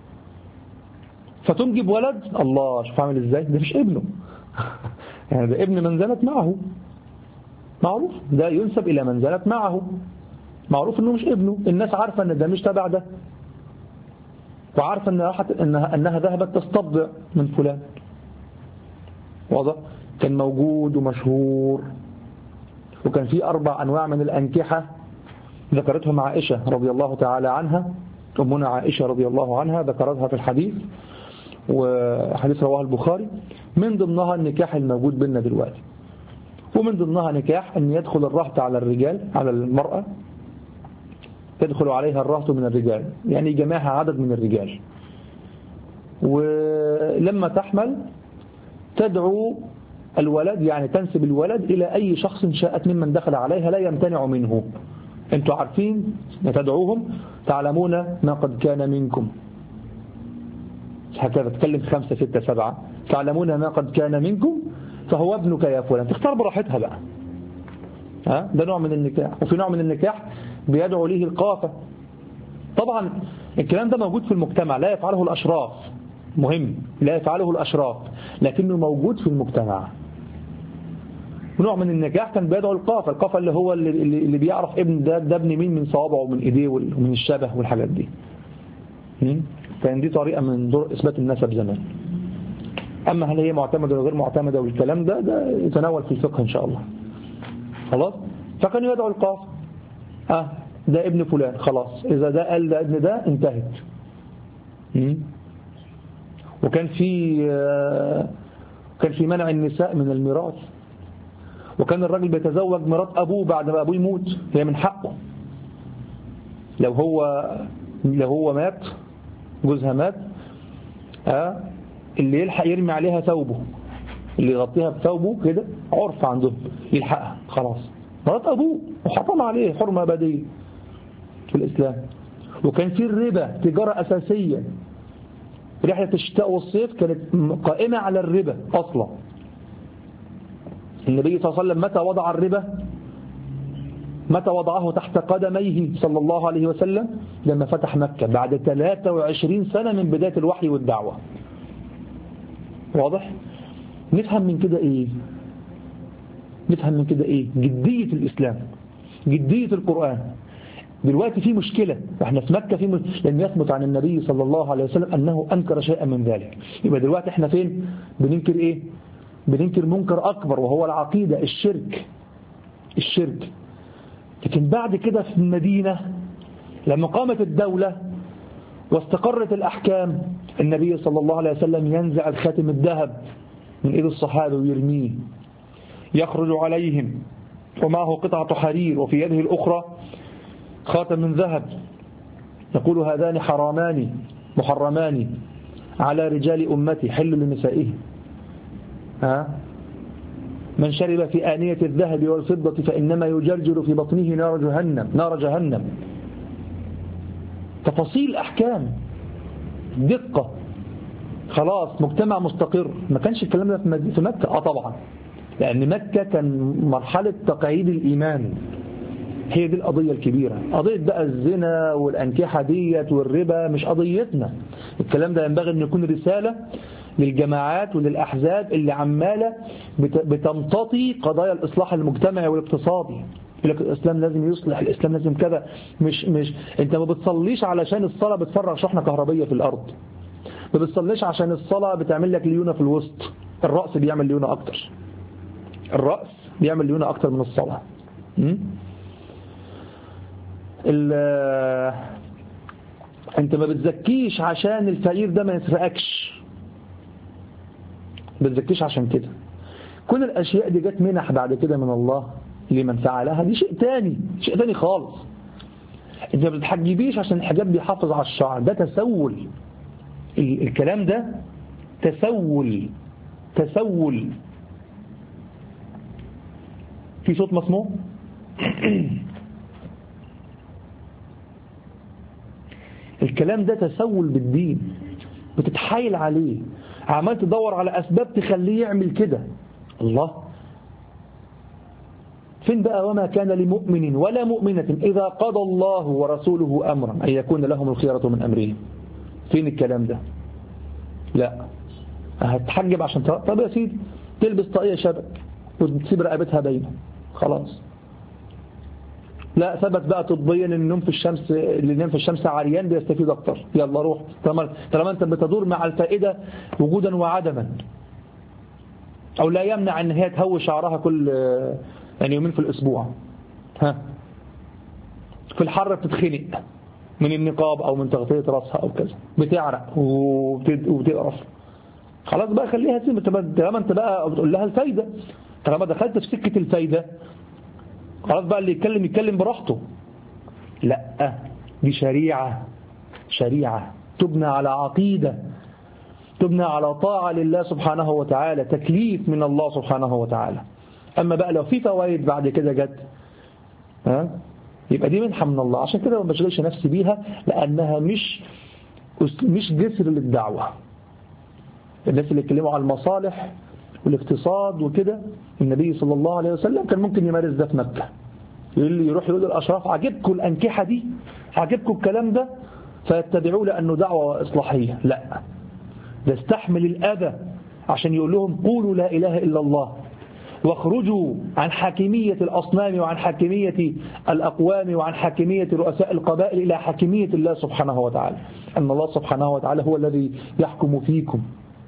A: فتنجب ولد. الله، شوف عامل إزاي، ده مش ابنه يعني ده ابن من زنت معه، معروف، ده ينسب إلى من زنت معه، معروف أنه مش ابنه. الناس عارفة أن ده مش تبع ده، وعارفة أنها, أنها, أنها ذهبت تستبضع من فلان. واضح؟ كان موجود ومشهور. وكان في أربع أنواع من الأنكحة ذكرتهم عائشة رضي الله تعالى عنها. أمنا عائشة رضي الله عنها ذكرتها في الحديث، وحديث رواه البخاري. من ضمنها النكاح الموجود بيننا دلوقتي، ومن ضمنها نكاح أن يدخل الرهط على الرجال، على المرأة تدخل عليها الرهط من الرجال، يعني جماعها عدد من الرجال، ولما تحمل تدعو الولد، يعني تنسب الولد إلى أي شخص شاءت ممن دخل عليها لا يمتنع منه. انتوا عارفين تدعوهم تعلمون ما قد كان منكم، هكذا تكلم خمسة ستة سبعة، تعلمون ما قد كان منكم فهو ابنك يا فلان. تختار براحتها بقى. ها؟ ده نوع من النكاح. وفي نوع من النكاح بيدعو ليه القافة. طبعا الكلام ده موجود في المجتمع، لا يفعله الأشراف، مهم، لا يفعله الأشراف لكنه موجود في المجتمع. ونوع من النكاح كان بيدعو القافة. القافة اللي هو اللي, اللي بيعرف ابن ده, ده ابن مين من صوابعه ومن ايديه ومن الشبه والحاجات دي. كان دي طريقة من طرق إثبات النسب زمان. أما هل هي معتمدة ولا غير معتمدة والكلام ده ده يتناول في الفقه إن شاء الله. خلاص. فكان يدعو القافة، آه ده ابن فلان، خلاص إذا ده قال ده ابن ده انتهت. وكان في كان في منع النساء من الميراث، وكان الراجل بيتزوج مرات أبوه بعد ما أبوه يموت، هي من حقه. لو هو لو هو مات، جوزها مات، آه اللي يلحق يرمي عليها ثوبه، اللي يغطيها بثوبه كده، عرف عندهم يلحقها خلاص، مرات أبوه وحرم عليه حرمة أبدية في الإسلام. وكان في الربا تجارة أساسية. رحلة الشتاء والصيف كانت قائمة على الربا أصلا. النبي صلى الله عليه وسلم متى وضع الربا؟ متى وضعه تحت قدميه صلى الله عليه وسلم؟ لما فتح مكة بعد ثلاثة وعشرين سنة من بداية الوحي والدعوة. واضح؟ نفهم من كده إيه؟ نفهم من كده إيه؟ جدية الإسلام، جدية القرآن. دلوقتي في مشكلة، احنا في مكة في م... لم يثبت عن النبي صلى الله عليه وسلم أنه أنكر شيئا من ذلك. يبقى دلوقتي احنا فين؟ بننكر إيه؟ بننكر منكر أكبر وهو العقيدة، الشرك. الشرك. لكن بعد كده في المدينة لما قامت الدولة واستقرت الأحكام، النبي صلى الله عليه وسلم ينزع الخاتم الذهب من إيد الصحابة ويرميه، يخرج عليهم ومعه قطعة حرير وفي يده الأخرى خاتم من ذهب، يقول هذان حرامان محرمان على رجال أمتي حل لنسائهم. ها؟ من شرب في آنية الذهب والفضة فإنما يجرجر في بطنه نار جهنم، نار جهنم. تفاصيل أحكام، دقة. خلاص مجتمع مستقر. ما كانش الكلام ده في مكة. آه طبعا، لأن مكة كان مرحلة تقعيد الإيمان، هي دي القضية الكبيرة. قضية بقى الزنا والأنكحة ديت والربا مش قضيتنا. الكلام ده ينبغي أن يكون رسالة للجماعات وللأحزاب اللي عمالة بتمتطي قضايا الإصلاح المجتمعي والاقتصادي. يقول لك الإسلام لازم يصلح، الإسلام لازم كذا. مش مش أنت ما بتصليش علشان الصلاة بتفرغ شحنة كهربية في الأرض، ما بتصليش عشان الصلاة بتعمل لك ليونة في الوسط. الرأس بيعمل ليونة أكتر، الرأس بيعمل ليونة أكتر من الصلاة. أنت ما بتزكيش عشان الفقير ده ما يسرقكش، ما بتزكيش عشان كده. كل الأشياء دي جت منح بعد كده من الله لمن فعلها، دي شيء تاني، شيء تاني خالص. أنت ما بتحجبيش عشان الحجاب بيحافظ على الشعر، ده تسول. الكلام ده تسول، تسول. في صوت مسموع؟ الكلام ده تسول بالدين، بتتحايل عليه، عمال تدور على أسباب تخليه يعمل كده. الله فين بقى؟ وما كان لمؤمن ولا مؤمنة إذا قضى الله ورسوله أمرا أن يكون لهم الخيرة من أمرهم. فين الكلام ده؟ لا. هتحجب عشان ت... طب يا سيدي تلبس طاقية شبك وتسيب رقبتها باينة خلاص. لا ثبت بقى طبيا ان النوم في الشمس، اللي ينام في الشمس عريان بيستفيد اكتر، يلا روح. طالما طالما انت بتدور مع الفائدة وجودا وعدما، او لا يمنع ان هي تهوي شعرها كل يعني يومين في الاسبوع، ها في الحر بتتخنق من النقاب او من تغطية راسها او كذا، بتعرق وبتقرف، خلاص بقى خليها تسيب. طالما انت بقى بتقول لها الفايدة، طالما دخلت في سكة الفايدة خلاص بقى اللي يتكلم يتكلم براحته. لا، دي شريعة، شريعة تبنى على عقيدة، تبنى على طاعة لله سبحانه وتعالى، تكليف من الله سبحانه وتعالى. أما بقى لو في فوائد بعد كده جت، ها يبقى دي منحة من الله. عشان كده ما بشغلش نفسي بيها، لأنها مش مش جسر للدعوة. الناس اللي اتكلموا على المصالح والاقتصاد وكده، النبي صلى الله عليه وسلم كان ممكن يمارس ده في مكة، يروح يقول للأشراف عجبكم الأنكحة دي، عجبكم الكلام ده، فيتبعوا لأنه دعوة إصلاحية. لا، ده استحمل الأذى عشان يقول لهم قولوا لا إله إلا الله، واخرجوا عن حاكمية الأصنام وعن حاكمية الأقوام وعن حاكمية رؤساء القبائل إلى حاكمية الله سبحانه وتعالى، أن الله سبحانه وتعالى هو الذي يحكم فيكم.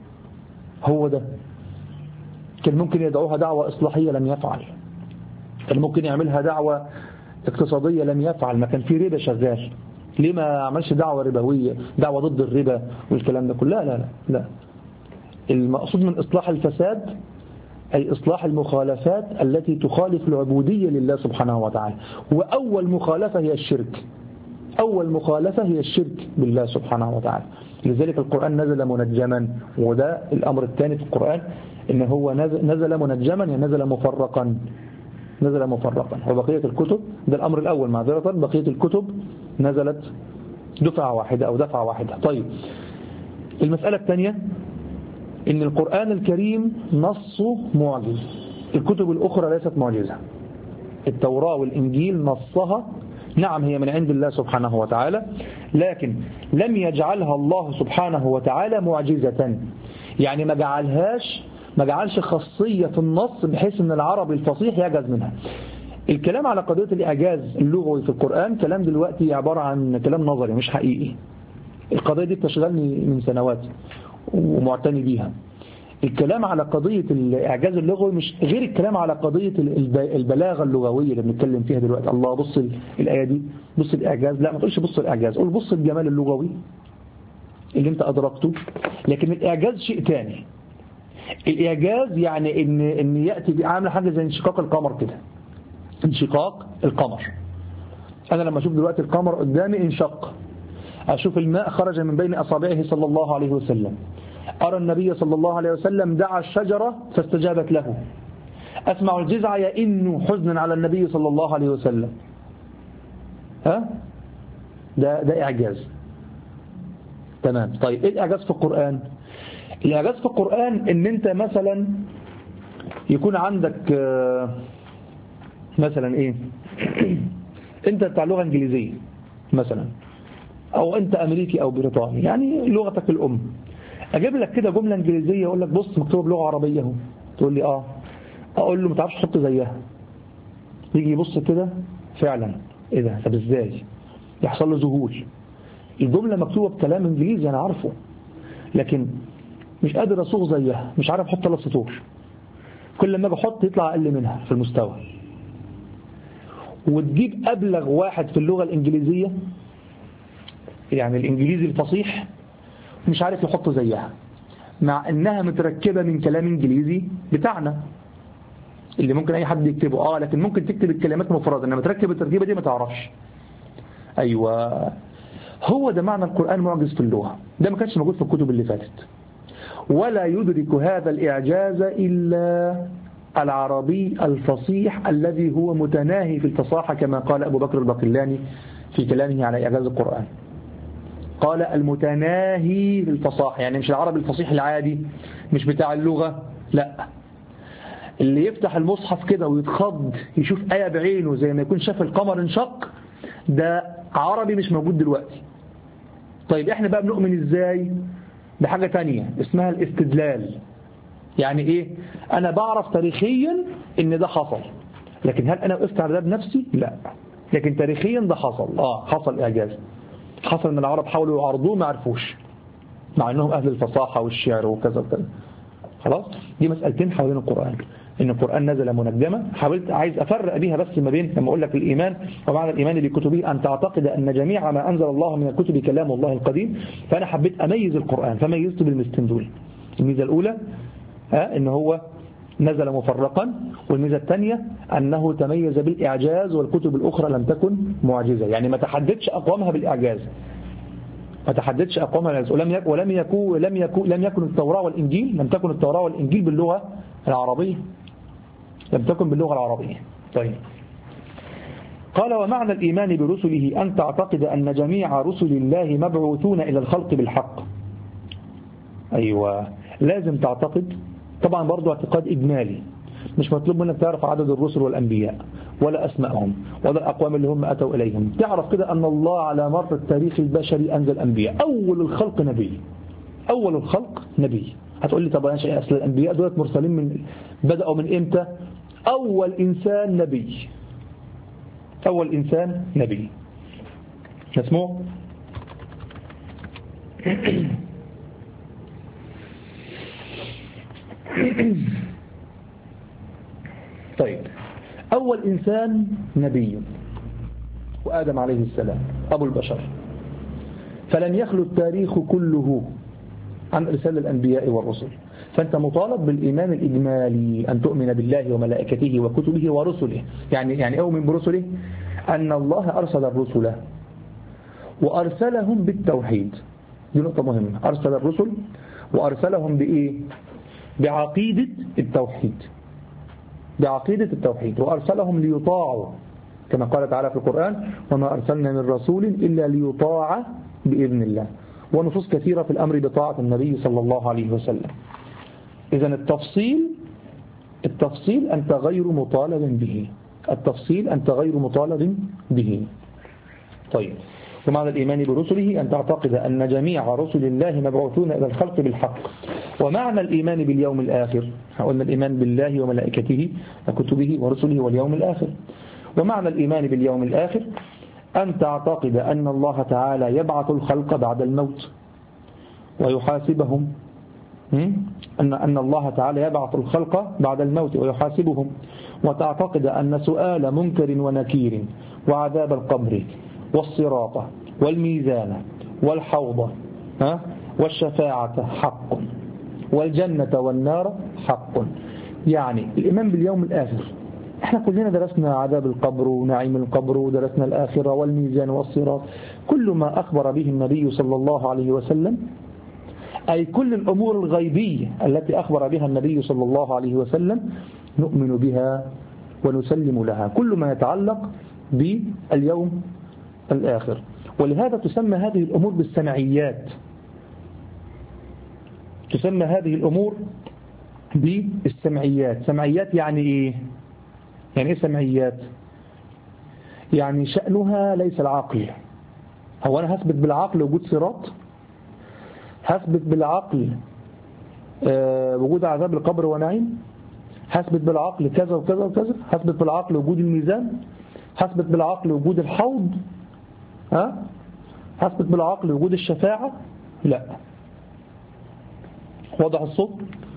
A: هو ده. كان ممكن يدعوها دعوة إصلاحية لم يفعل، كان ممكن يعملها دعوة اقتصادية لم يفعل، ما كان في ربا شغال، ليه ما عملش دعوة ربوية، دعوة ضد الربا والكلام ده كله؟ لا لا لا لا. المقصود من إصلاح الفساد أي إصلاح المخالفات التي تخالف العبودية لله سبحانه وتعالى. وأول مخالفة هي الشرك، أول مخالفة هي الشرك بالله سبحانه وتعالى. لذلك القرآن نزل منجما، وده الأمر الثاني في القرآن، إن هو نزل منجما يعني نزل مفرقا، نزل مفرقا. وبقية الكتب، ده الأمر الأول معذرة، بقية الكتب نزلت دفعة واحدة أو دفعة واحدة. طيب المسألة الثانية إن القرآن الكريم نصه معجز، الكتب الأخرى ليست معجزة. التوراة والإنجيل نصها نعم هي من عند الله سبحانه وتعالى، لكن لم يجعلها الله سبحانه وتعالى معجزة، يعني ما جعلهاش ما جعلش خاصية في النص بحيث ان العربي الفصيح يعجز منها. الكلام على قضية الإعجاز اللغوي في القرآن كلام دلوقتي عبارة عن كلام نظري مش حقيقي. القضية دي بتشغلني من سنوات ومعتني بيها. الكلام على قضية الإعجاز اللغوي مش غير الكلام على قضية البلاغة اللغوية اللي بنتكلم فيها دلوقتي. الله بص الآية دي، بص الإعجاز، لا ما تقولش بص الإعجاز، قول بص الجمال اللغوي اللي انت أدركته. لكن الإعجاز شيء تاني. الإعجاز يعني إن إن يأتي عامل حاجة زي انشقاق القمر كده، انشقاق القمر. أنا لما أشوف دلوقتي القمر قدامي انشق، أشوف الماء خرج من بين أصابعه صلى الله عليه وسلم، أرى النبي صلى الله عليه وسلم دعا الشجرة فاستجابت له، أسمع الجزع يئن حزنا على النبي صلى الله عليه وسلم. ها ده ده إعجاز. تمام. طيب إيه الإعجاز في القرآن؟ الإعجاز في القرآن إن أنت مثلا يكون عندك مثلا إيه أنت بتاع لغة إنجليزية مثلا، أو أنت أمريكي أو بريطاني، يعني لغتك الأم. اجيب لك كده جمله انجليزيه اقول لك بص مكتوب بلغه عربيه اهو، تقول لي اه، اقول له ما تعرفش تحط زيها، يجي يبص كده فعلا ايه ده، طب ازاي؟ يحصل له ذهول. الجمله مكتوبه بكلام انجليزي انا عارفه، لكن مش قادر اصوغ زيها، مش عارف احط ثلاث سطور، كل ما اجي احط يطلع اقل منها في المستوى. وتجيب ابلغ واحد في اللغه الانجليزيه، يعني الانجليزي الفصيح، مش عارف يحط زيها، مع انها متركبه من كلام انجليزي بتاعنا اللي ممكن اي حد يكتبه، اه لكن ممكن تكتب الكلمات مفرده، انما تركب التركيبه دي ما تعرفش. ايوه، هو ده معنى القرآن معجز في اللغة، ده ما كانش موجود في الكتب اللي فاتت. ولا يدرك هذا الإعجاز إلا العربي الفصيح الذي هو متناهي في الفصاحة، كما قال أبو بكر الباقلاني في كلامه على إعجاز القرآن، قال المتناهي في الفصاحة، يعني مش العربي الفصيح العادي، مش بتاع اللغة، لا، اللي يفتح المصحف كده ويتخض يشوف آية بعينه زي ما يكون شاف القمر انشق، ده عربي مش موجود دلوقتي. طيب احنا بقى بنؤمن ازاي؟ بحاجة تانية اسمها الاستدلال. يعني ايه؟ انا بعرف تاريخيا ان ده حصل، لكن هل انا وقفت على ده بنفسي؟ لا، لكن تاريخيا ده حصل، اه حصل اعجاز، حصل ان العرب حاولوا يعرضوه ما عرفوش، مع انهم اهل الفصاحة والشعر وكذا وكذا. خلاص، دي مسألتين حوالين القرآن، ان القرآن نزل منجما. حاولت عايز افرق بيها بس ما بين لما اقول لك الايمان ومعنى الايمان بكتبه ان تعتقد ان جميع ما انزل الله من الكتب كلام الله القديم، فانا حبيت اميز القرآن فميزته بالميزتين دول. الميزه الاولى ها ان هو نزل مفرقا، والميزه الثانيه انه تميز بالاعجاز، والكتب الاخرى لم تكن معجزه، يعني ما تحددش اقوامها بالاعجاز، ما تحددش اقوامها بالاعجاز، ولم يكن ولم يكن لم يكن لم يكن التوراة والانجيل لم تكن التوراة والانجيل باللغه العربيه، لم تكن باللغة العربية. طيب، قال ومعنى الإيمان برسله أن تعتقد أن جميع رسل الله مبعوثون إلى الخلق بالحق. أيوة، لازم تعتقد، طبعا برضو اعتقاد إجمالي، مش مطلوب منك تعرف عدد الرسل والأنبياء ولا أسمائهم ولا الأقوام اللي هم أتوا إليهم، تعرف كده أن الله على مر التاريخ البشري أنزل أنبياء، أول الخلق نبي، أول الخلق نبي. هتقول لي طب أنا أصل الأنبياء دولت مرسلين من بدأوا من إمتى؟ أول إنسان نبي، أول إنسان نبي اسمه طيب، أول إنسان نبي وآدم عليه السلام أبو البشر، فلن يخلو التاريخ كله عن إرسال الأنبياء والرسل، فأنت مطالب بالإيمان الإجمالي، أن تؤمن بالله وملائكته وكتبه ورسله. يعني يعني أؤمن برسله أن الله أرسل الرسل وأرسلهم بالتوحيد، دي نقطة مهمة، أرسل الرسل وأرسلهم بإيه؟ بعقيدة التوحيد، بعقيدة التوحيد، وأرسلهم ليطاعوا كما قال تعالى في القرآن وما أرسلنا من رسول إلا ليطاع بإذن الله، ونصوص كثيرة في الأمر بطاعة النبي صلى الله عليه وسلم. إذن التفصيل التفصيل أنت غير مطالب به، التفصيل أنت غير مطالب به. طيب، ومعنى الإيمان برسله أن تعتقد أن جميع رسل الله مبعوثون إلى الخلق بالحق. ومعنى الإيمان باليوم الآخر، قلنا الإيمان بالله وملائكته وكتبه ورسله واليوم الآخر. ومعنى الإيمان باليوم الآخر أن تعتقد أن الله تعالى يبعث الخلق بعد الموت ويحاسبهم، أن أن الله تعالى يبعث الخلق بعد الموت ويحاسبهم، وتعتقد أن سؤال منكر ونكير وعذاب القبر والصراط والميزان والحوض والشفاعة حق، والجنة والنار حق. يعني الإيمان باليوم الآخر، احنا كلنا درسنا عذاب القبر ونعيم القبر ودرسنا الآخرة والميزان والصراط، كل ما أخبر به النبي صلى الله عليه وسلم، أي كل الأمور الغيبية التي أخبر بها النبي صلى الله عليه وسلم نؤمن بها ونسلم لها، كل ما يتعلق باليوم الآخر. ولهذا تسمى هذه الأمور بالسمعيات، تسمى هذه الأمور بالسمعيات. سمعيات يعني إيه؟ يعني إيه سمعيات؟ يعني شأنها ليس العقل. هو أنا هثبت بالعقل وجود صراط؟ هثبت بالعقل آه وجود عذاب القبر ونعيم، هثبت بالعقل كذا وكذا وكذا، هثبت بالعقل وجود الميزان، هثبت بالعقل وجود الحوض، ها هثبت بالعقل وجود الشفاعة. لا. واضح الصوت؟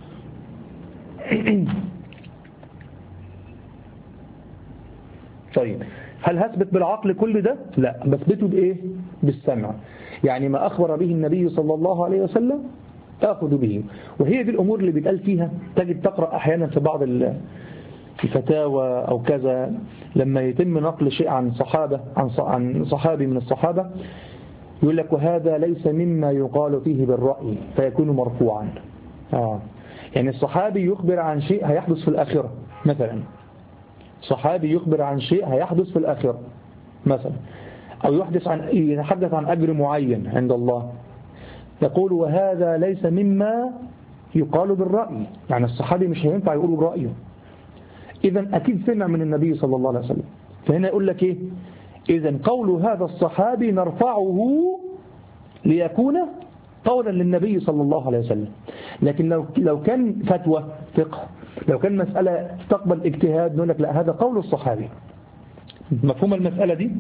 A: طيب هل هثبت بالعقل كل ده؟ لا، بثبته بإيه؟ بالسمع. يعني ما أخبر به النبي صلى الله عليه وسلم أخذ به. وهي دي الأمور اللي بيتقال فيها، تجد تقرأ أحيانا في بعض الفتاوى أو كذا لما يتم نقل شيء عن صحابة عن صحابي من الصحابة يقول لك وهذا ليس مما يقال فيه بالرأي فيكون مرفوعا. آه. يعني الصحابي يخبر عن شيء هيحدث في الآخرة مثلا، صحابي يخبر عن شيء هيحدث في الآخرة مثلا، أو يحدث عن يتحدث عن أجر معين عند الله، يقول وهذا ليس مما يقال بالرأي. يعني الصحابي مش هينفع يقول رأيه، إذن أكيد سمع من النبي صلى الله عليه وسلم. فهنا يقول لك إيه؟ إذن قول هذا الصحابي نرفعه ليكون قولا للنبي صلى الله عليه وسلم. لكن لو لو كان فتوى فقه، لو كان مسألة تقبل اجتهاد، نقول لك لا، هذا قول الصحابي. مفهوم المسألة دي؟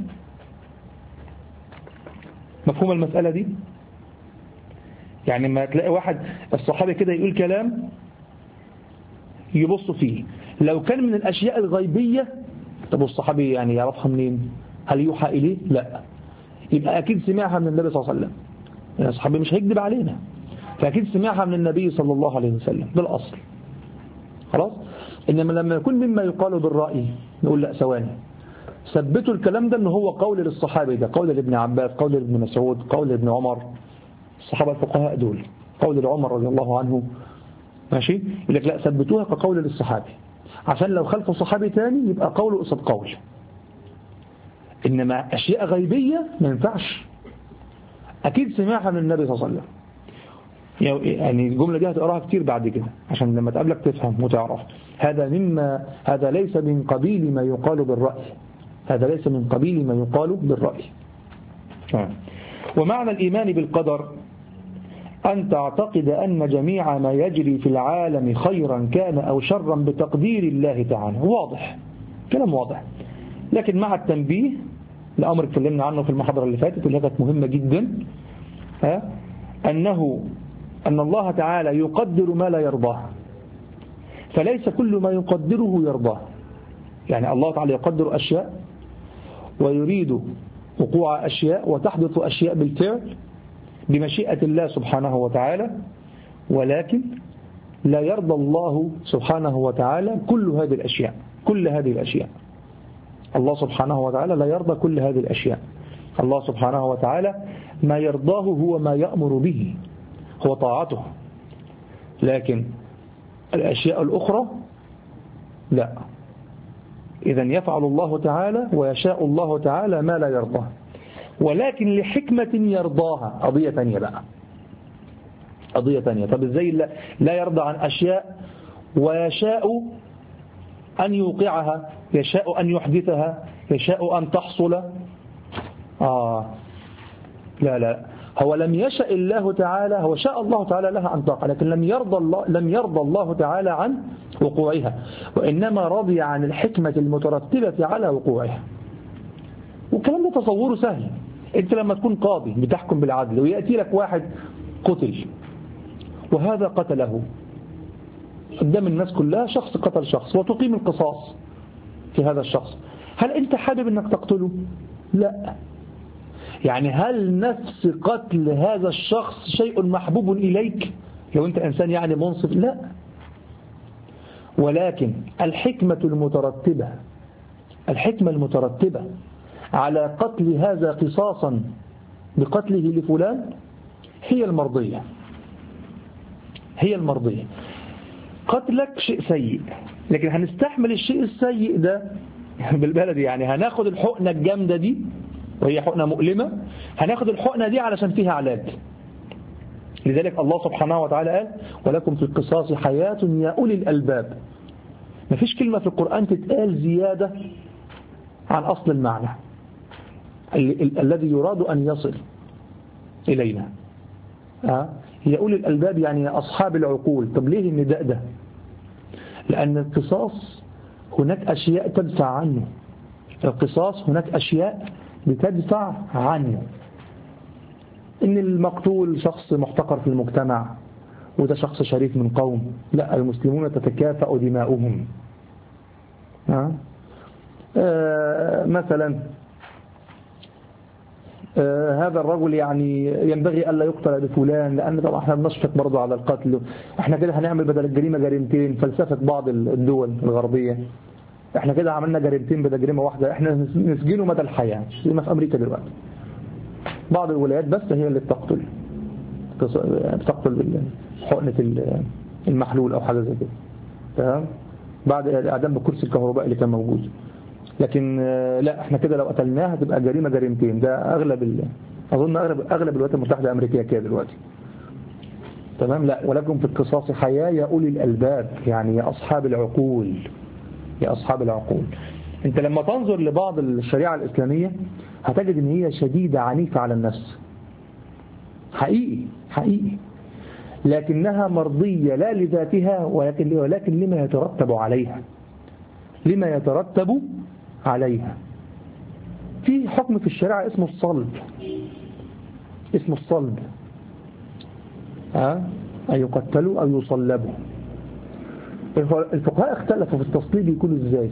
A: مفهوم المسألة دي؟ يعني ما تلاقي واحد الصحابي كده يقول كلام يبص فيه، لو كان من الأشياء الغيبية، طب الصحابي يعني يعرفها منين؟ هل يوحى إليه؟ لا، يبقى أكيد سمعها من النبي صلى الله عليه وسلم. يعني الصحابي مش هيكذب علينا، فأكيد سمعها من النبي صلى الله عليه وسلم بالأصل. خلاص. إنما لما يكون مما يقال بالرأي نقول لا، ثواني، ثبتوا الكلام ده إنه هو قول للصحابي، ده قول لابن عباس، قول لابن مسعود، قول لابن عمر، الصحابة الفقهاء دول، قول لعمر رضي الله عنه، ماشي، يقول لك لا، ثبتوها كقول للصحابي، عشان لو خلفوا صحابي تاني يبقى قوله قصد قول. إنما أشياء غيبية ما ينفعش، أكيد سمعها من النبي صلى الله عليه وسلم. يعني الجملة دي هتقراها كتير بعد كده عشان لما تقابلك تفهم وتعرف. هذا مما هذا ليس من قبيل ما يقال بالرأي، هذا ليس من قبيل ما يقال بالرأي. ومعنى الإيمان بالقدر أن تعتقد أن جميع ما يجري في العالم خيرا كان أو شرا بتقدير الله تعالى. واضح، كلام واضح، لكن مع التنبيه لأمر اتكلمنا عنه في المحاضرة اللي فاتت اللي كانت مهمة جدا، ها أنه أن الله تعالى يقدر ما لا يرضاه، فليس كل ما يقدره يرضاه. يعني الله تعالى يقدر أشياء ويريد وقوع أشياء وتحدث أشياء بالفعل بمشيئة الله سبحانه وتعالى، ولكن لا يرضى الله سبحانه وتعالى كل هذه الأشياء. كل هذه الأشياء الله سبحانه وتعالى لا يرضى كل هذه الأشياء. الله سبحانه وتعالى ما يرضاه هو ما يأمر به، هو طاعته، لكن الأشياء الأخرى لا. إذن يفعل الله تعالى ويشاء الله تعالى ما لا يرضاه، ولكن لحكمة يرضاها، قضية ثانية بقى، قضية ثانية. طب إزاي لا يرضى عن أشياء ويشاء أن يوقعها، يشاء أن يحدثها، يشاء أن تحصل؟ آه لا لا، هو لم يشاء الله تعالى، هو شاء الله تعالى لها أن تقع، لكن لم يرضى الله لم يرضى الله تعالى عن وقوعها، وإنما رضي عن الحكمة المترتبة على وقوعها. والكلام ده تصوره سهل. أنت لما تكون قاضي بتحكم بالعدل ويأتي لك واحد قتل وهذا قتله قدام الناس كلها، شخص قتل شخص وتقيم القصاص في هذا الشخص، هل أنت حابب أنك تقتله؟ لا. يعني هل نفس قتل هذا الشخص شيء محبوب إليك لو أنت إنسان يعني منصف؟ لا. ولكن الحكمة المترتبة الحكمة المترتبة على قتل هذا قصاصا بقتله لفلان هي المرضية، هي المرضية. قتلك شيء سيء، لكن هنستحمل الشيء السيء ده بالبلد، يعني هناخد الحقنة الجامدة دي وهي حقنة مؤلمة، هناخد الحقنة دي علشان فيها علاج. لذلك الله سبحانه وتعالى قال ولكم في القصاص حياة يا أولي الألباب. مفيش كلمة في القرآن تتقال زيادة عن أصل المعنى ال ال الذي يراد أن يصل إلينا. أه؟ هي أولي الألباب يعني أصحاب العقول. طب ليه النداء ده؟ لأن القصاص هناك أشياء تدفع عنه. القصاص هناك أشياء بتدفع عنه. إن المقتول شخص محتقر في المجتمع وده شخص شريف من قوم، لا، المسلمون تتكافأ دماؤهم. أه؟ آه مثلا آه هذا الرجل يعني ينبغي ألا يقتل بفلان، لأن طبعا احنا بنشفق برضه على القتل. احنا كده هنعمل بدل الجريمة جريمتين، فلسفة بعض الدول الغربية. احنا كده عملنا جريمتين بدل جريمة واحدة، احنا نسجنه مدى الحياة زي ما في أمريكا دلوقتي. بعض الولايات بس هي اللي بتقتل بتقتل بحقنة المحلول أو حاجة زي كده، تمام، بعد الإعدام بكرسي الكهرباء اللي كان موجود. لكن لا، احنا كده لو قتلناها هتبقى جريمة جريمتين. ده أغلب ال... أظن أغلب أغلب الولايات المتحدة الأمريكية كده دلوقتي، تمام. لا، ولكم في القصاص حياة يا أولي الألباب، يعني يا أصحاب العقول، يا أصحاب العقول. أنت لما تنظر لبعض الشريعة الإسلامية هتجد إن هي شديدة عنيفة على النفس، حقيقي حقيقي، لكنها مرضية لا لذاتها ولكن ولكن لما يترتب عليها، لما يترتب عليها. في حكم في الشريعة اسمه الصلب، اسمه الصلب، ها، أن يقتلوا أو يصلبوا. الفقهاء اختلفوا في التصليب يكون ازاي.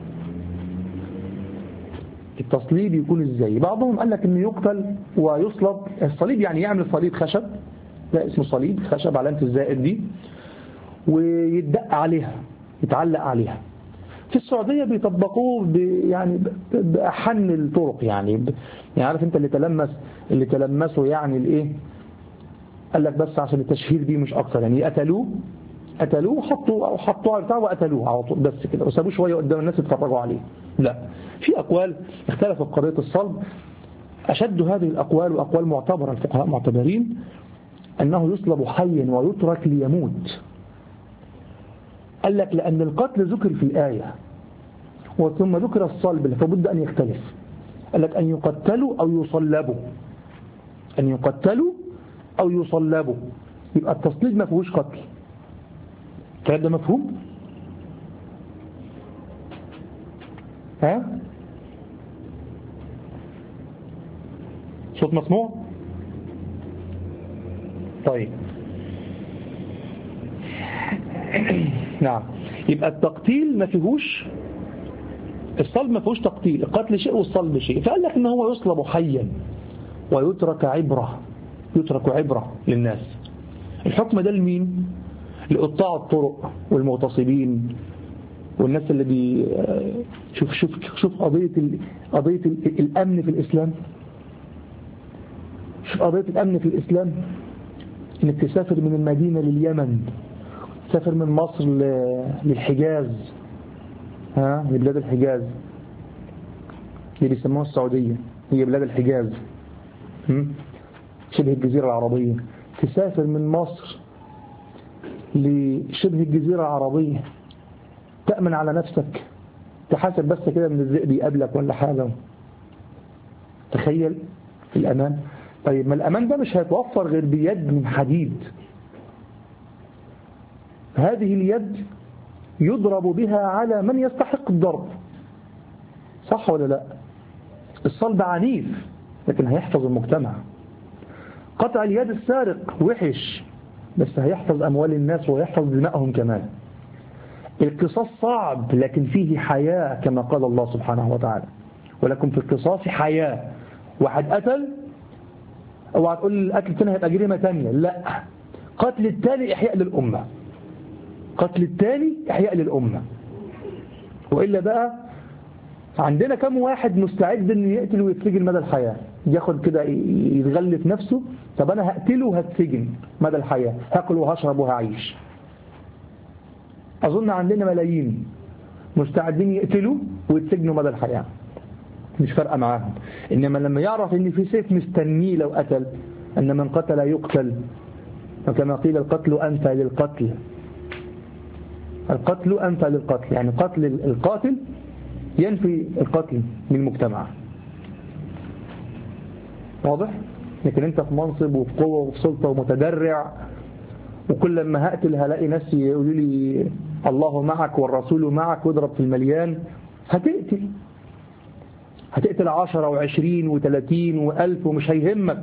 A: التصليب يكون ازاي؟ بعضهم قال لك انه يقتل ويصلب. الصليب يعني يعمل صليب خشب، ده اسمه صليب خشب علامة الزائد دي، ويدق عليها، يتعلق عليها. في السعودية بيطبقوه ب يعني بأحن الطرق، يعني ب يعني عارف انت اللي تلمس اللي تلمسوا يعني الايه، قال لك بس عشان التشهير دي مش اكتر، يعني قتلوه قتلوه وحطوا او حطوا على بتاع وقتلوه على طول بس كده، وسابوه شويه قدام الناس يتفرجوا عليه. لا، في اقوال اختلفت في قضيه الصلب. اشد هذه الاقوال واقوال معتبره، الفقهاء معتبرين انه يصلب حيا ويترك ليموت. قال لك لان القتل ذكر في الايه وثم ذكر الصلب فبد ان يختلف. قال لك ان يقتلوا او يصلبوا، ان يقتلوا او يصلبوا، يبقى التصليب ما فيهوش قتل. الكلام ده مفهوم؟ ها؟ صوت مسموع؟ طيب نعم، يبقى التقتيل ما فيهوش، الصلب ما فيهوش تقتيل، القتل شيء والصلب شيء. فقال لك ان هو يصلب حيا ويترك عبرة، يترك عبرة للناس. الحكم ده لمين؟ لقطاع الطرق والمغتصبين والناس اللي بي شوف شوف شوف قضية ال... قضية ال... الأمن في الإسلام. شوف قضية الأمن في الإسلام، إنك تسافر من المدينة لليمن، تسافر من مصر ل... للحجاز، ها، لبلاد الحجاز اللي بيسموها السعودية، هي بلاد الحجاز، شبه الجزيرة العربية. تسافر من مصر لشبه الجزيرة العربية، تأمن على نفسك، تحاسب بس كده من الذئب يقابلك ولا حاجة. تخيل الأمان. طيب ما الأمان ده مش هيتوفر غير بيد من حديد. هذه اليد يضرب بها على من يستحق الضرب، صح ولا لا؟ الصلب عنيف لكن هيحفظ المجتمع. قطع اليد السارق وحش بس هيحفظ أموال الناس ويحفظ دمائهم كمان. القصاص صعب لكن فيه حياة كما قال الله سبحانه وتعالى، ولكم في القصاص حياة. واحد قتل، اوعى تقول القتل الثاني هيبقى جريمة ثانية، لا، قتل الثاني إحياء للأمة، قتل الثاني إحياء للأمة. وإلا بقى عندنا كم واحد مستعد أن يقتل ويتسجن مدى الحياة، ياخد كده يتغلف نفسه، طب أنا هقتله وهتسجن مدى الحياة، هاكل وهشرب وهعيش. أظن عندنا ملايين مستعدين يقتلوا ويتسجنوا مدى الحياة، مش فارقة معاهم. إنما لما يعرف إن في سيف مستنيه لو قتل، أن من قتل يقتل، وكما قيل القتل أنفى للقتل، القتل أنفى للقتل، يعني قتل القاتل ينفي القتل من المجتمع. واضح؟ لكن انت في منصب وفي قوة وفي سلطة ومتدرع، وكل ما هقتل هلاقي ناس يقولوا لي الله معك والرسول معك واضرب في المليان، هتقتل هتقتل عشرة وعشرين وثلاثين وألف ومش هيهمك.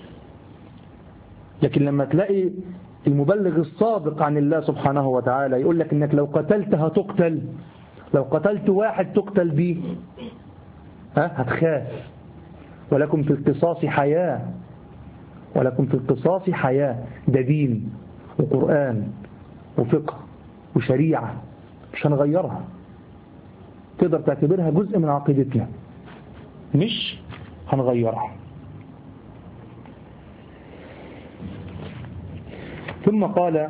A: لكن لما تلاقي المبلغ الصادق عن الله سبحانه وتعالى يقول لك انك لو قتلت هتقتل، لو قتلت واحد تقتل بيه، ها هتخاف. ولكم في القصاص حياة، ولكم في القصاص حياة. ده دين وقرآن وفقه وشريعة مش هنغيرها، تقدر تعتبرها جزء من عقيدتنا مش هنغيرها. ثم قال،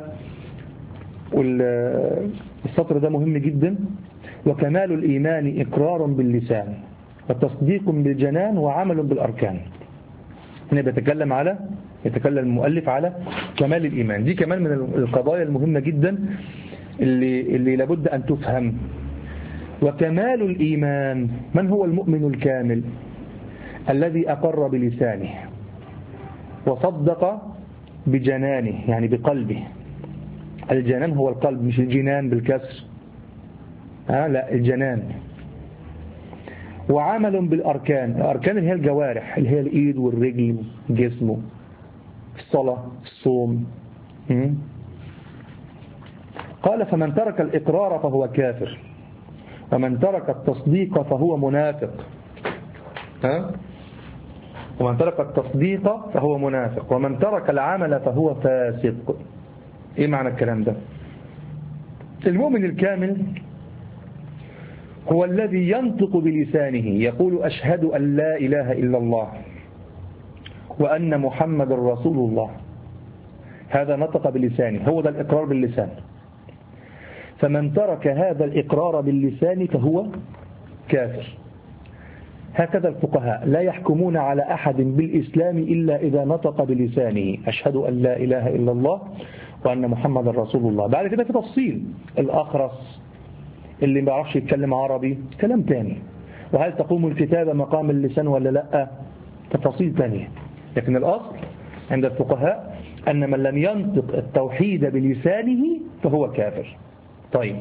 A: والسطر ده مهم جدا: وكمال الإيمان إقرار باللسان وتصديق بالجنان وعمل بالأركان. هنا بيتكلم على يتكلم المؤلف على كمال الإيمان. دي كمان من القضايا المهمة جدا اللي, اللي لابد أن تفهم. وكمال الإيمان، من هو المؤمن الكامل؟ الذي أقر بلسانه وصدق بجنانه، يعني بقلبه. الجنان هو القلب، مش الجنان بالكسر، ها لا الجنان. وعمل بالأركان، الأركان اللي هي الجوارح، اللي هي الإيد والرجل والجسم، الصلاة، الصوم. قال: فمن ترك الإقرار فهو كافر، ومن ترك التصديق فهو منافق. ها؟ ومن ترك التصديق فهو منافق، ومن ترك العمل فهو فاسق. ايه معنى الكلام ده؟ المؤمن الكامل هو الذي ينطق بلسانه يقول أشهد أن لا إله إلا الله وأن محمد رسول الله. هذا نطق بلسانه، هو ده الإقرار باللسان. فمن ترك هذا الإقرار باللسان فهو كافر. هكذا الفقهاء لا يحكمون على أحد بالإسلام إلا إذا نطق بلسانه أشهد أن لا إله إلا الله وأن محمد رسول الله. بعد كده في تفصيل، الأخرس اللي ما بيعرفش يتكلم عربي كلام تاني، وهل تقوم الكتابة مقام اللسان ولا لا، تفاصيل تانية. لكن الأصل عند الفقهاء أن من لم ينطق التوحيد بلسانه فهو كافر. طيب،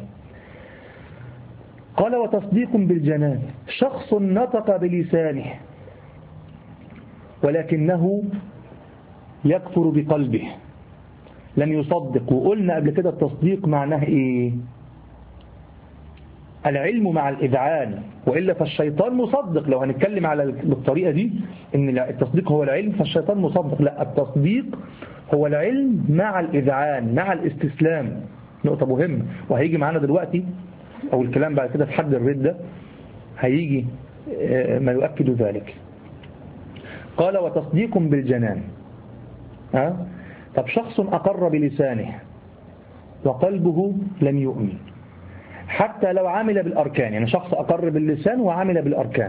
A: قال: وتصديق بالجنان، شخص نطق بلسانه ولكنه يكفر بقلبه، لم يصدق. وقلنا قبل كده التصديق معناه إيه؟ العلم مع الإذعان، وإلا فالشيطان مصدق. لو هنتكلم على بالطريقة دي إن التصديق هو العلم فالشيطان مصدق، لا، التصديق هو العلم مع الإذعان، مع الاستسلام. نقطة مهمة وهيجي معنا دلوقتي، أو الكلام بعد كده في حد الردة هيجي ما يؤكد ذلك. قال: وتصديق بالجنان. ها؟ طب شخص أقر بلسانه وقلبه لم يؤمن، حتى لو عمل بالأركان، يعني شخص أقر باللسان وعمل بالأركان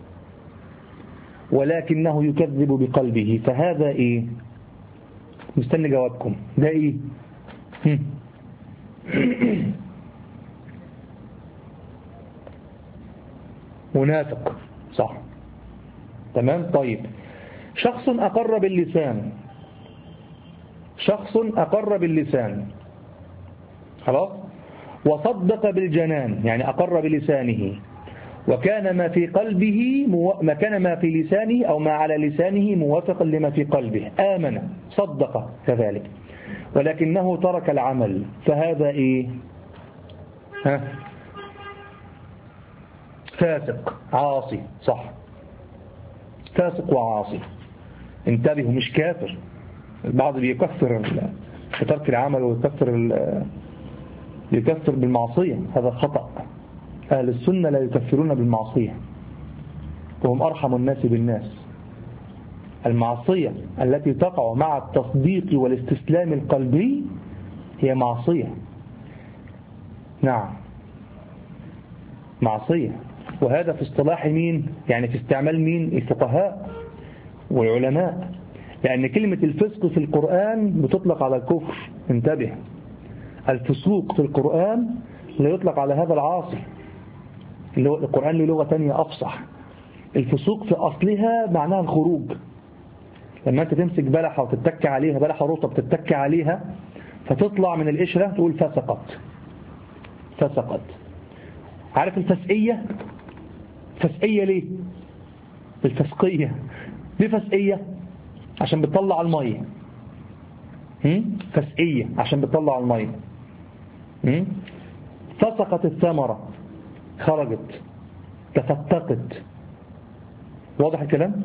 A: ولكنه يكذب بقلبه، فهذا إيه؟ مستني جوابكم. ده إيه؟ منافق، صح؟ تمام. طيب، شخص أقر باللسان، شخص أقر باللسان خلاص، وصدق بالجنان، يعني أقر بلسانه وكان ما في قلبه مو... ما كان ما في لسانه أو ما على لسانه موافقا لما في قلبه، آمن صدق كذلك، ولكنه ترك العمل، فهذا إيه؟ ها؟ فاسق عاصي، صح، فاسق وعاصي. انتبهوا، مش كافر. البعض بيكفر بترك العمل ويكفر يكفر بالمعصية، هذا خطأ. أهل السنة لا يكفرون بالمعصية، وهم أرحم الناس بالناس. المعصية التي تقع مع التصديق والاستسلام القلبي هي معصية، نعم معصية. وهذا في اصطلاح مين؟ يعني في استعمال مين؟ الفقهاء والعلماء، لأن كلمة الفسق في القرآن بتطلق على الكفر. انتبه، الفسوق في القرآن لا يطلق على هذا العاصي. القرآن له لغة تانية أفصح. الفسوق في أصلها معناها الخروج، لما أنت تمسك بلحة وتتك عليها، بلحة رطب تتك عليها فتطلع من القشرة تقول فسقت فسقت. عارف الفسقية؟ فسقية ليه؟ الفسقية ليه فسقية؟ عشان بتطلع المية. فسقية عشان بتطلع المية. فسقت الثمرة، خرجت، تفتقت. واضح الكلام؟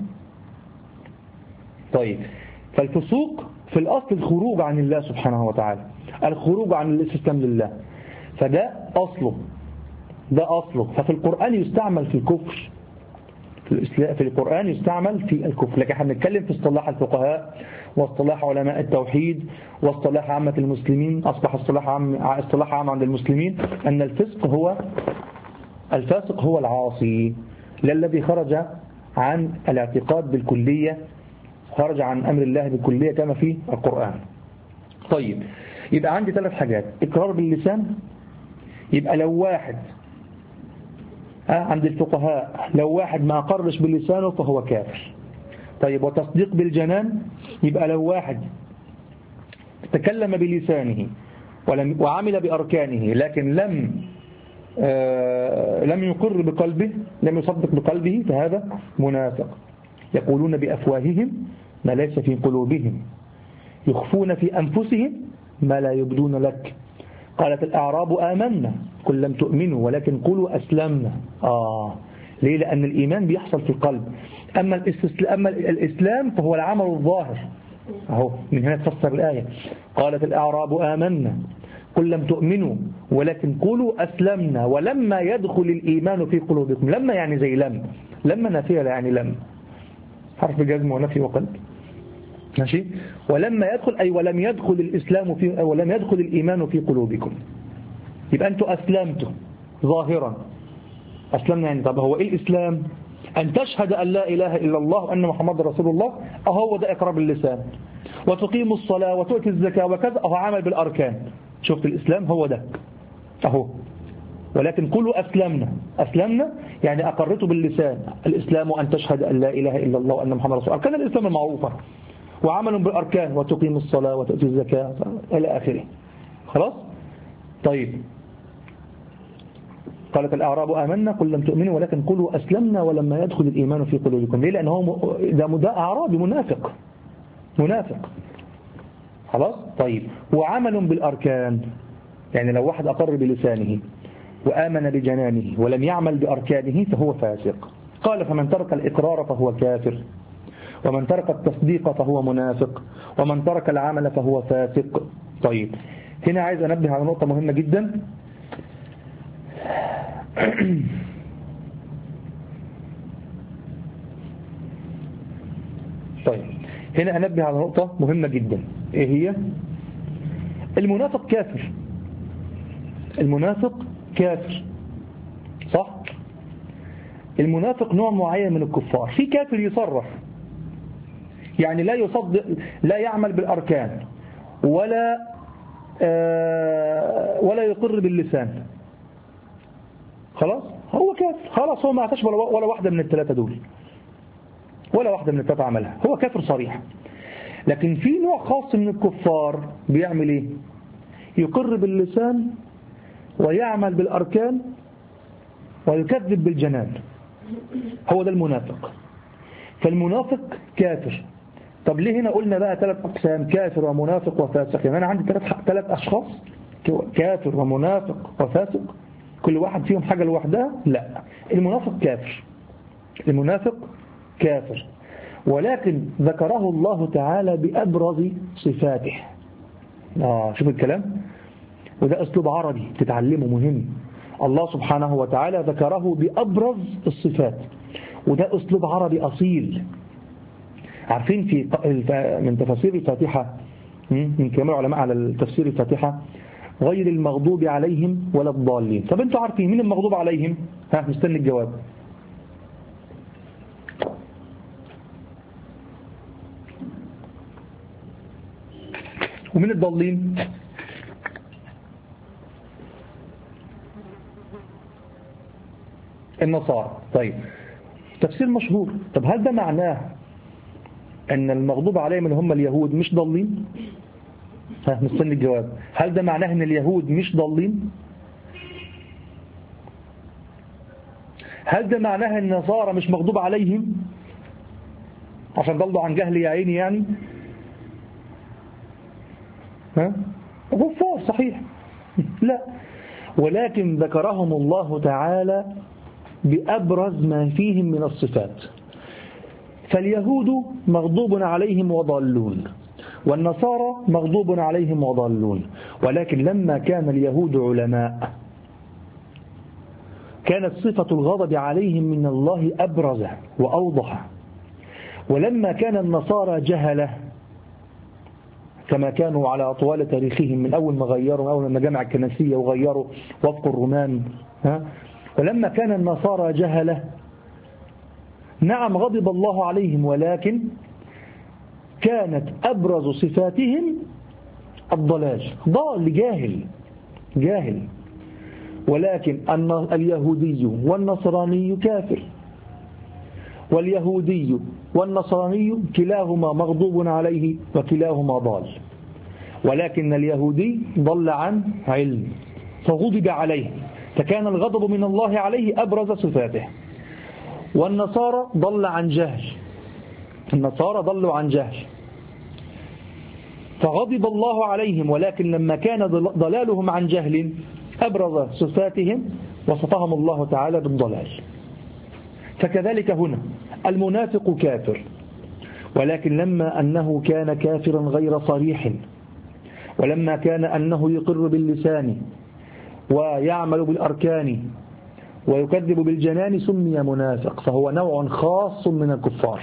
A: طيب، فالفسوق في الأصل الخروج عن الله سبحانه وتعالى، الخروج عن الاستسلام لله، فده أصله، ده أصله. ففي القرآن يستعمل في الكفر، في, في القرآن يستعمل في الكفر، لكن احنا بنتكلم في اصطلاح الفقهاء واصطلاح علماء التوحيد واصطلاح عامة المسلمين. أصبح اصطلاح عام اصطلاح عام عند المسلمين أن الفسق هو الفاسق هو العاصي، لا الذي خرج عن الاعتقاد بالكلية، خرج عن أمر الله بالكلية كما في القرآن. طيب، يبقى عندي ثلاث حاجات: إقرار باللسان، يبقى لو واحد عند الفقهاء لو واحد ما أقرش بلسانه فهو كافر. طيب، وتصديق بالجنان، يبقى لو واحد تكلم بلسانه ولم وعمل بأركانه لكن لم آه لم يقر بقلبه، لم يصدق بقلبه، فهذا منافق. يقولون بأفواههم ما ليس في قلوبهم، يخفون في أنفسهم ما لا يبدون لك. قالت الأعراب آمنا قل لم تؤمنوا ولكن قولوا أسلمنا. آه ليه؟ لأن الإيمان بيحصل في القلب. أما الإسلام, أما الإسلام فهو العمل الظاهر. أهو من هنا تفسر الآية: قالت الأعراب آمنا قل لم تؤمنوا ولكن قولوا أسلمنا ولما يدخل الإيمان في قلوبكم. لما يعني زي لم، لما نافية يعني لم، حرف جزم ونفي وقلب، ماشي. ولما يدخل أي ولم يدخل الإسلام في ولم يدخل الإيمان في قلوبكم. يبقى أنتوا أسلمتوا ظاهرا، أسلمنا يعني. طب هو إيه الإسلام؟ أن تشهد أن لا إله إلا الله وأن محمد رسول الله، أهو ده إقرار باللسان، وتقيم الصلاة وتؤتي الزكاة وكذا، أهو عمل بالأركان. شفت الإسلام هو ده أهو. ولكن قولوا أسلمنا، أسلمنا يعني أقرته باللسان. الإسلام أن تشهد أن لا إله إلا الله وأن محمد رسول الله، أركان الإسلام المعروفة، وعمل بالأركان وتقيم الصلاة وتؤتي الزكاة إلى آخره. خلاص؟ طيب، قالت الأعراب آمنا قل لم تؤمنوا ولكن قولوا أسلمنا ولما يدخل الإيمان في قلوبكم. ليه؟ لأن هو ده مدى أعرابي منافق، منافق. خلاص؟ طيب، وعمل بالأركان، يعني لو واحد أقر بلسانه وآمن بجنانه ولم يعمل بأركانه فهو فاسق. قال: فمن ترك الإقرار فهو كافر، ومن ترك التصديق فهو منافق، ومن ترك العمل فهو فاسق. طيب، هنا عايز أنبه على نقطة مهمة جدا. طيب، هنا أنبه على نقطة مهمة جدا. إيه هي؟ المنافق كافر، المنافق كافر، صح؟ المنافق نوع معين من الكفار. في كافر يصرح، يعني لا يصدق، لا يعمل بالأركان، ولا آه ولا يقر باللسان. خلاص هو كافر، خلاص هو ما عتش ولا, ولا واحدة من الثلاثة دول، ولا واحدة من الثلاثة عملها، هو كافر صريح. لكن في نوع خاص من الكفار بيعمل ايه؟ يقر باللسان ويعمل بالأركان ويكذب بالجنان. هو ده المنافق. فالمنافق كافر. طب ليه هنا قلنا بقى ثلاث أقسام: كافر ومنافق وفاسق؟ يعني أنا عندي ثلاث ثلاث أشخاص، كافر ومنافق وفاسق، كل واحد فيهم حاجة لوحدها؟ لا، المنافق كافر، المنافق كافر، ولكن ذكره الله تعالى بأبرز صفاته. آه شوف الكلام، وده أسلوب عربي تتعلمه مهم. الله سبحانه وتعالى ذكره بأبرز الصفات، وده أسلوب عربي أصيل. عارفين في من تفسير الفاتحة، من كلام العلماء على تفسير الفاتحة: غير المغضوب عليهم ولا الضالين. طب انتوا عارفين مين المغضوب عليهم؟ ها، مستني الجواب. ومين الضالين؟ النصارى. طيب، تفسير مشهور. طب هل ده معناه أن المغضوب عليهم اللي هم اليهود مش ضالين؟ ها مستني الجواب. هل ده معناه أن اليهود مش ضالين؟ هل ده معناه أن النصارى مش مغضوب عليهم عشان ضلوا عن جهل يا عيني يعني؟ ها كفار صحيح. لا، ولكن ذكرهم الله تعالى بأبرز ما فيهم من الصفات. فاليهود مغضوب عليهم وضالون، والنصارى مغضوب عليهم وضالون، ولكن لما كان اليهود علماء كانت صفة الغضب عليهم من الله أبرز وأوضح، ولما كان النصارى جهلة كما كانوا على طوال تاريخهم من أول ما غيروا أول ما جمع الكنسية وغيروا وفق الرومان، ها؟ ولما كان النصارى جهلة نعم غضب الله عليهم، ولكن كانت أبرز صفاتهم الضلال، ضال جاهل جاهل. ولكن اليهودي والنصراني كافر، واليهودي والنصراني كلاهما مغضوب عليه وكلاهما ضال، ولكن اليهودي ضل عن علم فغضب عليه فكان الغضب من الله عليه أبرز صفاته، والنصارى ضل عن جهل النصارى ضلوا عن جهل فغضب الله عليهم، ولكن لما كان ضلالهم عن جهل أبرز صفاتهم وصفهم الله تعالى بالضلال. فكذلك هنا المنافق كافر، ولكن لما أنه كان كافرا غير صريح، ولما كان أنه يقر باللسان ويعمل بالأركان ويكذب بالجنان سمي منافق، فهو نوع خاص من الكفار.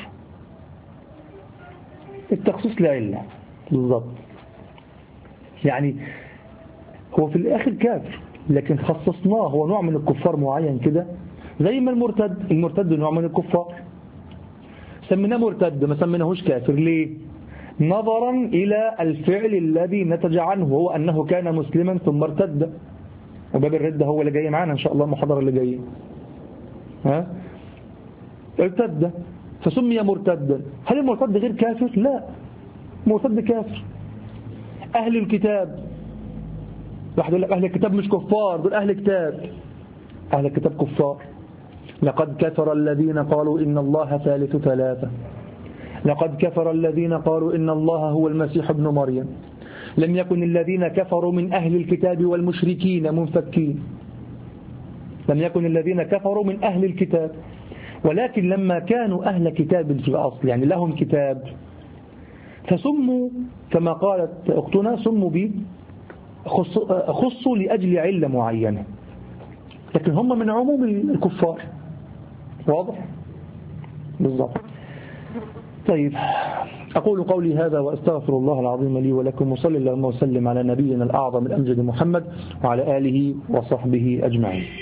A: التخصيص لعلة بالضبط، يعني هو في الآخر كافر لكن خصصناه هو نوع من الكفار معين كده، زي ما المرتد المرتد نوع من الكفار سميناه مرتد ما سميناهوش كافر. ليه؟ نظرا إلى الفعل الذي نتج عنه هو أنه كان مسلما ثم ارتد، وباب الردة هو اللي جاي معنا إن شاء الله المحاضرة اللي جاية. ها ارتد فسمي مرتدا. هل المرتد غير كافر؟ لا، مرتد كافر. أهل الكتاب، واحد يقول لك أهل الكتاب مش كفار، دول أهل كتاب. أهل الكتاب كفار. لقد كفر الذين قالوا إن الله ثالث ثلاثة، لقد كفر الذين قالوا إن الله هو المسيح ابن مريم. لم يكن الذين كفروا من أهل الكتاب والمشركين منفكين، لم يكن الذين كفروا من أهل الكتاب، ولكن لما كانوا أهل كتاب في الأصل يعني لهم كتاب فسموا كما قالت أختنا سموا به خصوا لأجل علة معينة، لكن هم من عموم الكفار. واضح؟ بالضبط. طيب، أقول قولي هذا وأستغفر الله العظيم لي ولكم، وصلى اللهم وسلم على نبينا الأعظم الأمجد محمد وعلى آله وصحبه أجمعين.